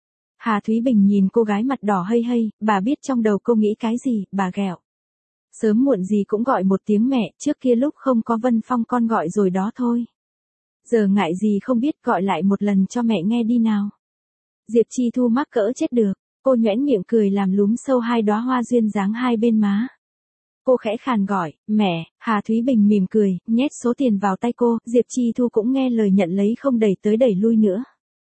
Hà Thúy Bình nhìn cô gái mặt đỏ hây hây, bà biết trong đầu cô nghĩ cái gì, bà ghẹo. Sớm muộn gì cũng gọi một tiếng mẹ, trước kia lúc không có Vân Phong con gọi rồi đó thôi. Giờ ngại gì không biết, gọi lại một lần cho mẹ nghe đi nào. Diệp Chi Thu mắc cỡ chết được, cô nhoẻn miệng cười làm lúm sâu 2 đóa hoa duyên dáng hai bên má. Cô khẽ khàn gọi, mẹ. Hà Thúy Bình mỉm cười, nhét số tiền vào tay cô, Diệp Chi Thu cũng nghe lời nhận lấy không đẩy tới đẩy lui nữa.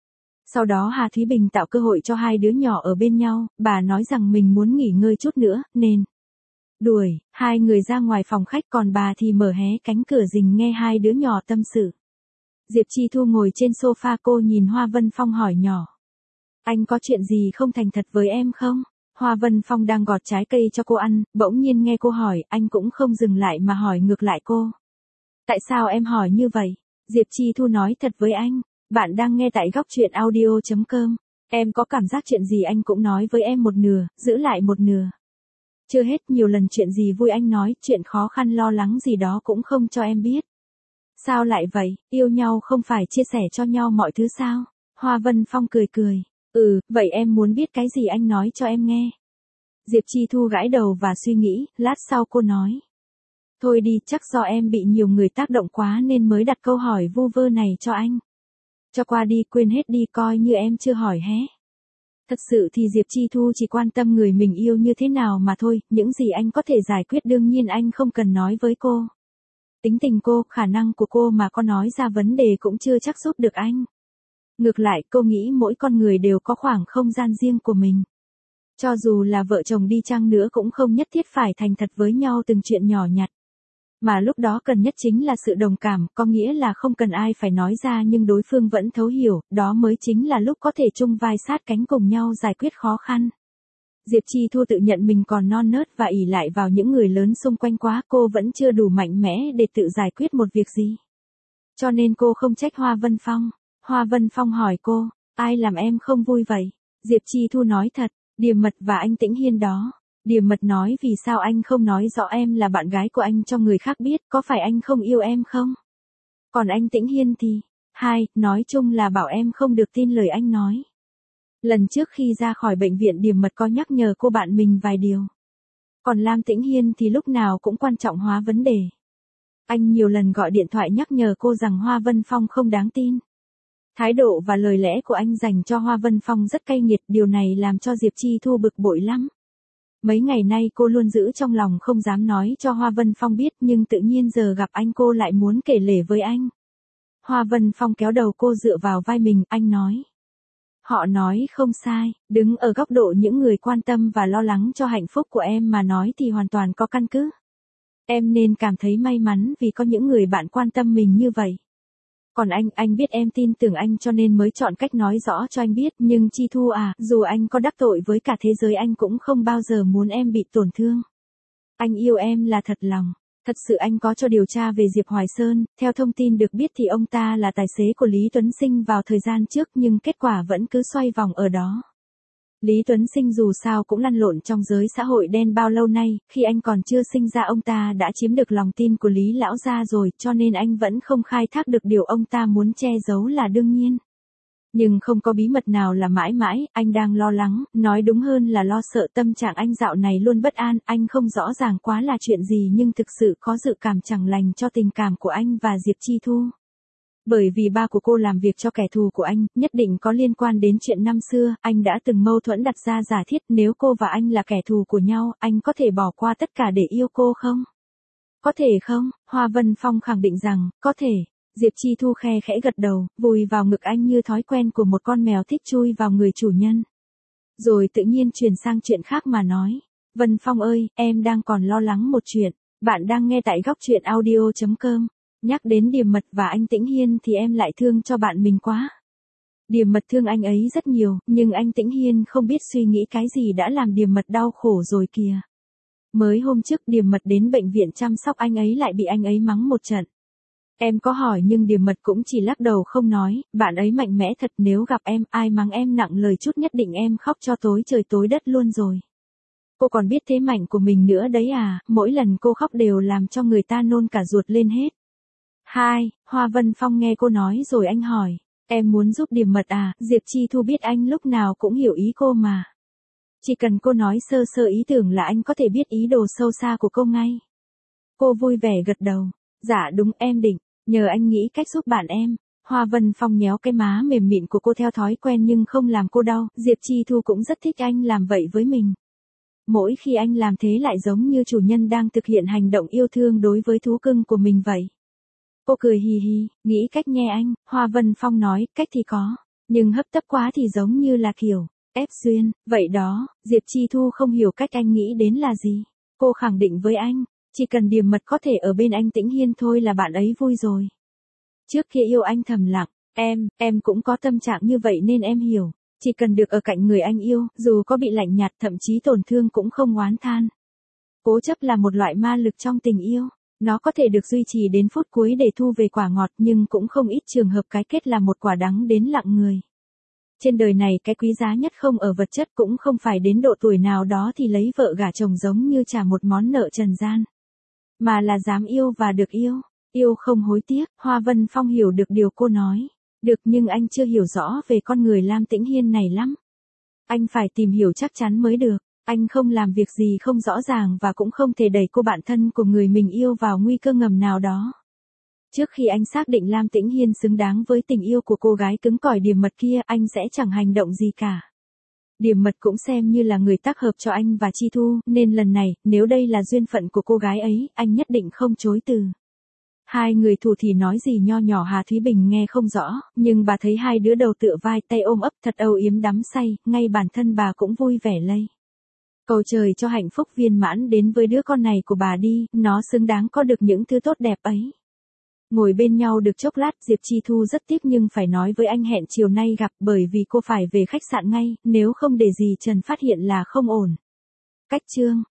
Sau đó Hà Thúy Bình tạo cơ hội cho hai đứa nhỏ ở bên nhau, bà nói rằng mình muốn nghỉ ngơi chút nữa, nên đuổi hai người ra ngoài phòng khách, còn bà thì mở hé cánh cửa rình nghe hai đứa nhỏ tâm sự. Diệp Chi Thu ngồi trên sofa, cô nhìn Hoa Vân Phong hỏi nhỏ. Anh có chuyện gì không thành thật với em không? Hoa Vân Phong đang gọt trái cây cho cô ăn, bỗng nhiên nghe cô hỏi, anh cũng không dừng lại mà hỏi ngược lại cô. Tại sao em hỏi như vậy? Diệp Chi Thu nói thật với anh, bạn đang nghe tại góc truyện audio.com. Em có cảm giác chuyện gì anh cũng nói với em một nửa, giữ lại một nửa. Chưa hết, nhiều lần chuyện gì vui anh nói, chuyện khó khăn lo lắng gì đó cũng không cho em biết. Sao lại vậy, yêu nhau không phải chia sẻ cho nhau mọi thứ sao? Hoa Vân Phong cười cười. Vậy em muốn biết cái gì anh nói cho em nghe. Diệp Chi Thu gãi đầu và suy nghĩ, lát sau cô nói. Thôi đi, chắc do em bị nhiều người tác động quá nên mới đặt câu hỏi vu vơ này cho anh. Cho qua đi, quên hết đi, coi như em chưa hỏi hé. Thật sự thì Diệp Chi Thu chỉ quan tâm người mình yêu như thế nào mà thôi, những gì anh có thể giải quyết đương nhiên anh không cần nói với cô. Tính tình cô, khả năng của cô mà có nói ra vấn đề cũng chưa chắc giúp được anh. Ngược lại, cô nghĩ mỗi con người đều có khoảng không gian riêng của mình. Cho dù là vợ chồng đi chăng nữa cũng không nhất thiết phải thành thật với nhau từng chuyện nhỏ nhặt. Mà lúc đó cần nhất chính là sự đồng cảm, có nghĩa là không cần ai phải nói ra nhưng đối phương vẫn thấu hiểu, đó mới chính là lúc có thể chung vai sát cánh cùng nhau giải quyết khó khăn. Diệp Chi Thu tự nhận mình còn non nớt và ỷ lại vào những người lớn xung quanh quá, cô vẫn chưa đủ mạnh mẽ để tự giải quyết một việc gì. Cho nên cô không trách Hoa Vân Phong. Hoa Vân Phong hỏi cô, ai làm em không vui vậy? Diệp Chi Thu nói thật, Điềm Mật và anh Tĩnh Hiên đó. Điềm Mật nói vì sao anh không nói rõ em là bạn gái của anh cho người khác biết, có phải anh không yêu em không? Còn anh Tĩnh Hiên thì, nói chung là bảo em không được tin lời anh nói. Lần trước khi ra khỏi bệnh viện Điềm Mật có nhắc nhở cô bạn mình vài điều. Còn Lam Tĩnh Hiên thì lúc nào cũng quan trọng hóa vấn đề. Anh nhiều lần gọi điện thoại nhắc nhở cô rằng Hoa Vân Phong không đáng tin. Thái độ và lời lẽ của anh dành cho Hoa Vân Phong rất cay nghiệt, điều này làm cho Diệp Chi Thu bực bội lắm. Mấy ngày nay cô luôn giữ trong lòng không dám nói cho Hoa Vân Phong biết, nhưng tự nhiên giờ gặp anh cô lại muốn kể lể với anh. Hoa Vân Phong kéo đầu cô dựa vào vai mình, anh nói. Họ nói không sai, đứng ở góc độ những người quan tâm và lo lắng cho hạnh phúc của em mà nói thì hoàn toàn có căn cứ. Em nên cảm thấy may mắn vì có những người bạn quan tâm mình như vậy. Còn anh biết em tin tưởng anh cho nên mới chọn cách nói rõ cho anh biết, nhưng Chi Thu à, dù anh có đắc tội với cả thế giới anh cũng không bao giờ muốn em bị tổn thương. Anh yêu em là thật lòng. Thật sự anh có cho điều tra về Diệp Hoài Sơn, theo thông tin được biết thì ông ta là tài xế của Lý Tuấn Sinh vào thời gian trước nhưng kết quả vẫn cứ xoay vòng ở đó. Lý Tuấn Sinh dù sao cũng lăn lộn trong giới xã hội đen bao lâu nay, khi anh còn chưa sinh ra ông ta đã chiếm được lòng tin của Lý lão gia rồi, cho nên anh vẫn không khai thác được điều ông ta muốn che giấu là đương nhiên. Nhưng không có bí mật nào là mãi mãi, anh đang lo lắng, nói đúng hơn là lo sợ. Tâm trạng anh dạo này luôn bất an, anh không rõ ràng quá là chuyện gì nhưng thực sự có dự cảm chẳng lành cho tình cảm của anh và Diệp Chi Thu. Bởi vì ba của cô làm việc cho kẻ thù của anh, nhất định có liên quan đến chuyện năm xưa, anh đã từng mâu thuẫn đặt ra giả thiết nếu cô và anh là kẻ thù của nhau, anh có thể bỏ qua tất cả để yêu cô không? Có thể không? Hoa Vân Phong khẳng định rằng, có thể. Diệp Chi Thu khe khẽ gật đầu, vùi vào ngực anh như thói quen của một con mèo thích chui vào người chủ nhân. Rồi tự nhiên chuyển sang chuyện khác mà nói. Vân Phong ơi, em đang còn lo lắng một chuyện. Bạn đang nghe tại góc truyện audio.com. Nhắc đến Điềm Mật và anh Tĩnh Hiên thì em lại thương cho bạn mình quá. Điềm Mật thương anh ấy rất nhiều, nhưng anh Tĩnh Hiên không biết suy nghĩ cái gì đã làm Điềm Mật đau khổ rồi kìa. Mới hôm trước Điềm Mật đến bệnh viện chăm sóc anh ấy lại bị anh ấy mắng một trận. Em có hỏi nhưng Điềm Mật cũng chỉ lắc đầu không nói, bạn ấy mạnh mẽ thật, nếu gặp em, ai mắng em nặng lời chút nhất định em khóc cho tối trời tối đất luôn rồi. Cô còn biết thế mạnh của mình nữa đấy à, mỗi lần cô khóc đều làm cho người ta nôn cả ruột lên hết. Hoa Vân Phong nghe cô nói rồi anh hỏi, em muốn giúp Điềm Mật à? Diệp Chi Thu biết anh lúc nào cũng hiểu ý cô mà. Chỉ cần cô nói sơ sơ ý tưởng là anh có thể biết ý đồ sâu xa của cô ngay. Cô vui vẻ gật đầu, dạ đúng, em định nhờ anh nghĩ cách giúp bạn em. Hoa Vân Phong nhéo cái má mềm mịn của cô theo thói quen nhưng không làm cô đau, Diệp Chi Thu cũng rất thích anh làm vậy với mình. Mỗi khi anh làm thế lại giống như chủ nhân đang thực hiện hành động yêu thương đối với thú cưng của mình vậy. Cô cười hì hì, nghĩ cách nghe anh. Hoa Vân Phong nói, cách thì có. Nhưng hấp tấp quá thì giống như là kiểu, ép duyên, vậy đó, Diệp Chi Thu không hiểu cách anh nghĩ đến là gì. Cô khẳng định với anh, chỉ cần Điềm Mật có thể ở bên anh Tĩnh Hiên thôi là bạn ấy vui rồi. Trước kia yêu anh thầm lặng, em cũng có tâm trạng như vậy nên em hiểu. Chỉ cần được ở cạnh người anh yêu, dù có bị lạnh nhạt thậm chí tổn thương cũng không oán than. Cố chấp là một loại ma lực trong tình yêu. Nó có thể được duy trì đến phút cuối để thu về quả ngọt nhưng cũng không ít trường hợp cái kết là một quả đắng đến lặng người. Trên đời này cái quý giá nhất không ở vật chất cũng không phải đến độ tuổi nào đó thì lấy vợ gả chồng giống như trả một món nợ trần gian. Mà là dám yêu và được yêu. Yêu không hối tiếc. Hoa Vân Phong hiểu được điều cô nói. Được nhưng anh chưa hiểu rõ về con người Lam Tĩnh Hiên này lắm. Anh phải tìm hiểu chắc chắn mới được. Anh không làm việc gì không rõ ràng và cũng không thể đẩy cô bạn thân của người mình yêu vào nguy cơ ngầm nào đó. Trước khi anh xác định Lam Tĩnh Hiên xứng đáng với tình yêu của cô gái cứng cỏi Điềm Mật kia, anh sẽ chẳng hành động gì cả. Điềm Mật cũng xem như là người tác hợp cho anh và Chi Thu, nên lần này, nếu đây là duyên phận của cô gái ấy, anh nhất định không chối từ. Hai người thủ thì nói gì nho nhỏ Hà Thúy Bình nghe không rõ, nhưng bà thấy hai đứa đầu tựa vai tay ôm ấp thật âu yếm đắm say, ngay bản thân bà cũng vui vẻ lây. Cầu trời cho hạnh phúc viên mãn đến với đứa con này của bà đi, nó xứng đáng có được những thứ tốt đẹp ấy. Ngồi bên nhau được chốc lát Diệp Chi Thu rất tiếc nhưng phải nói với anh hẹn chiều nay gặp bởi vì cô phải về khách sạn ngay, nếu không để gì Trần phát hiện là không ổn. Cách chương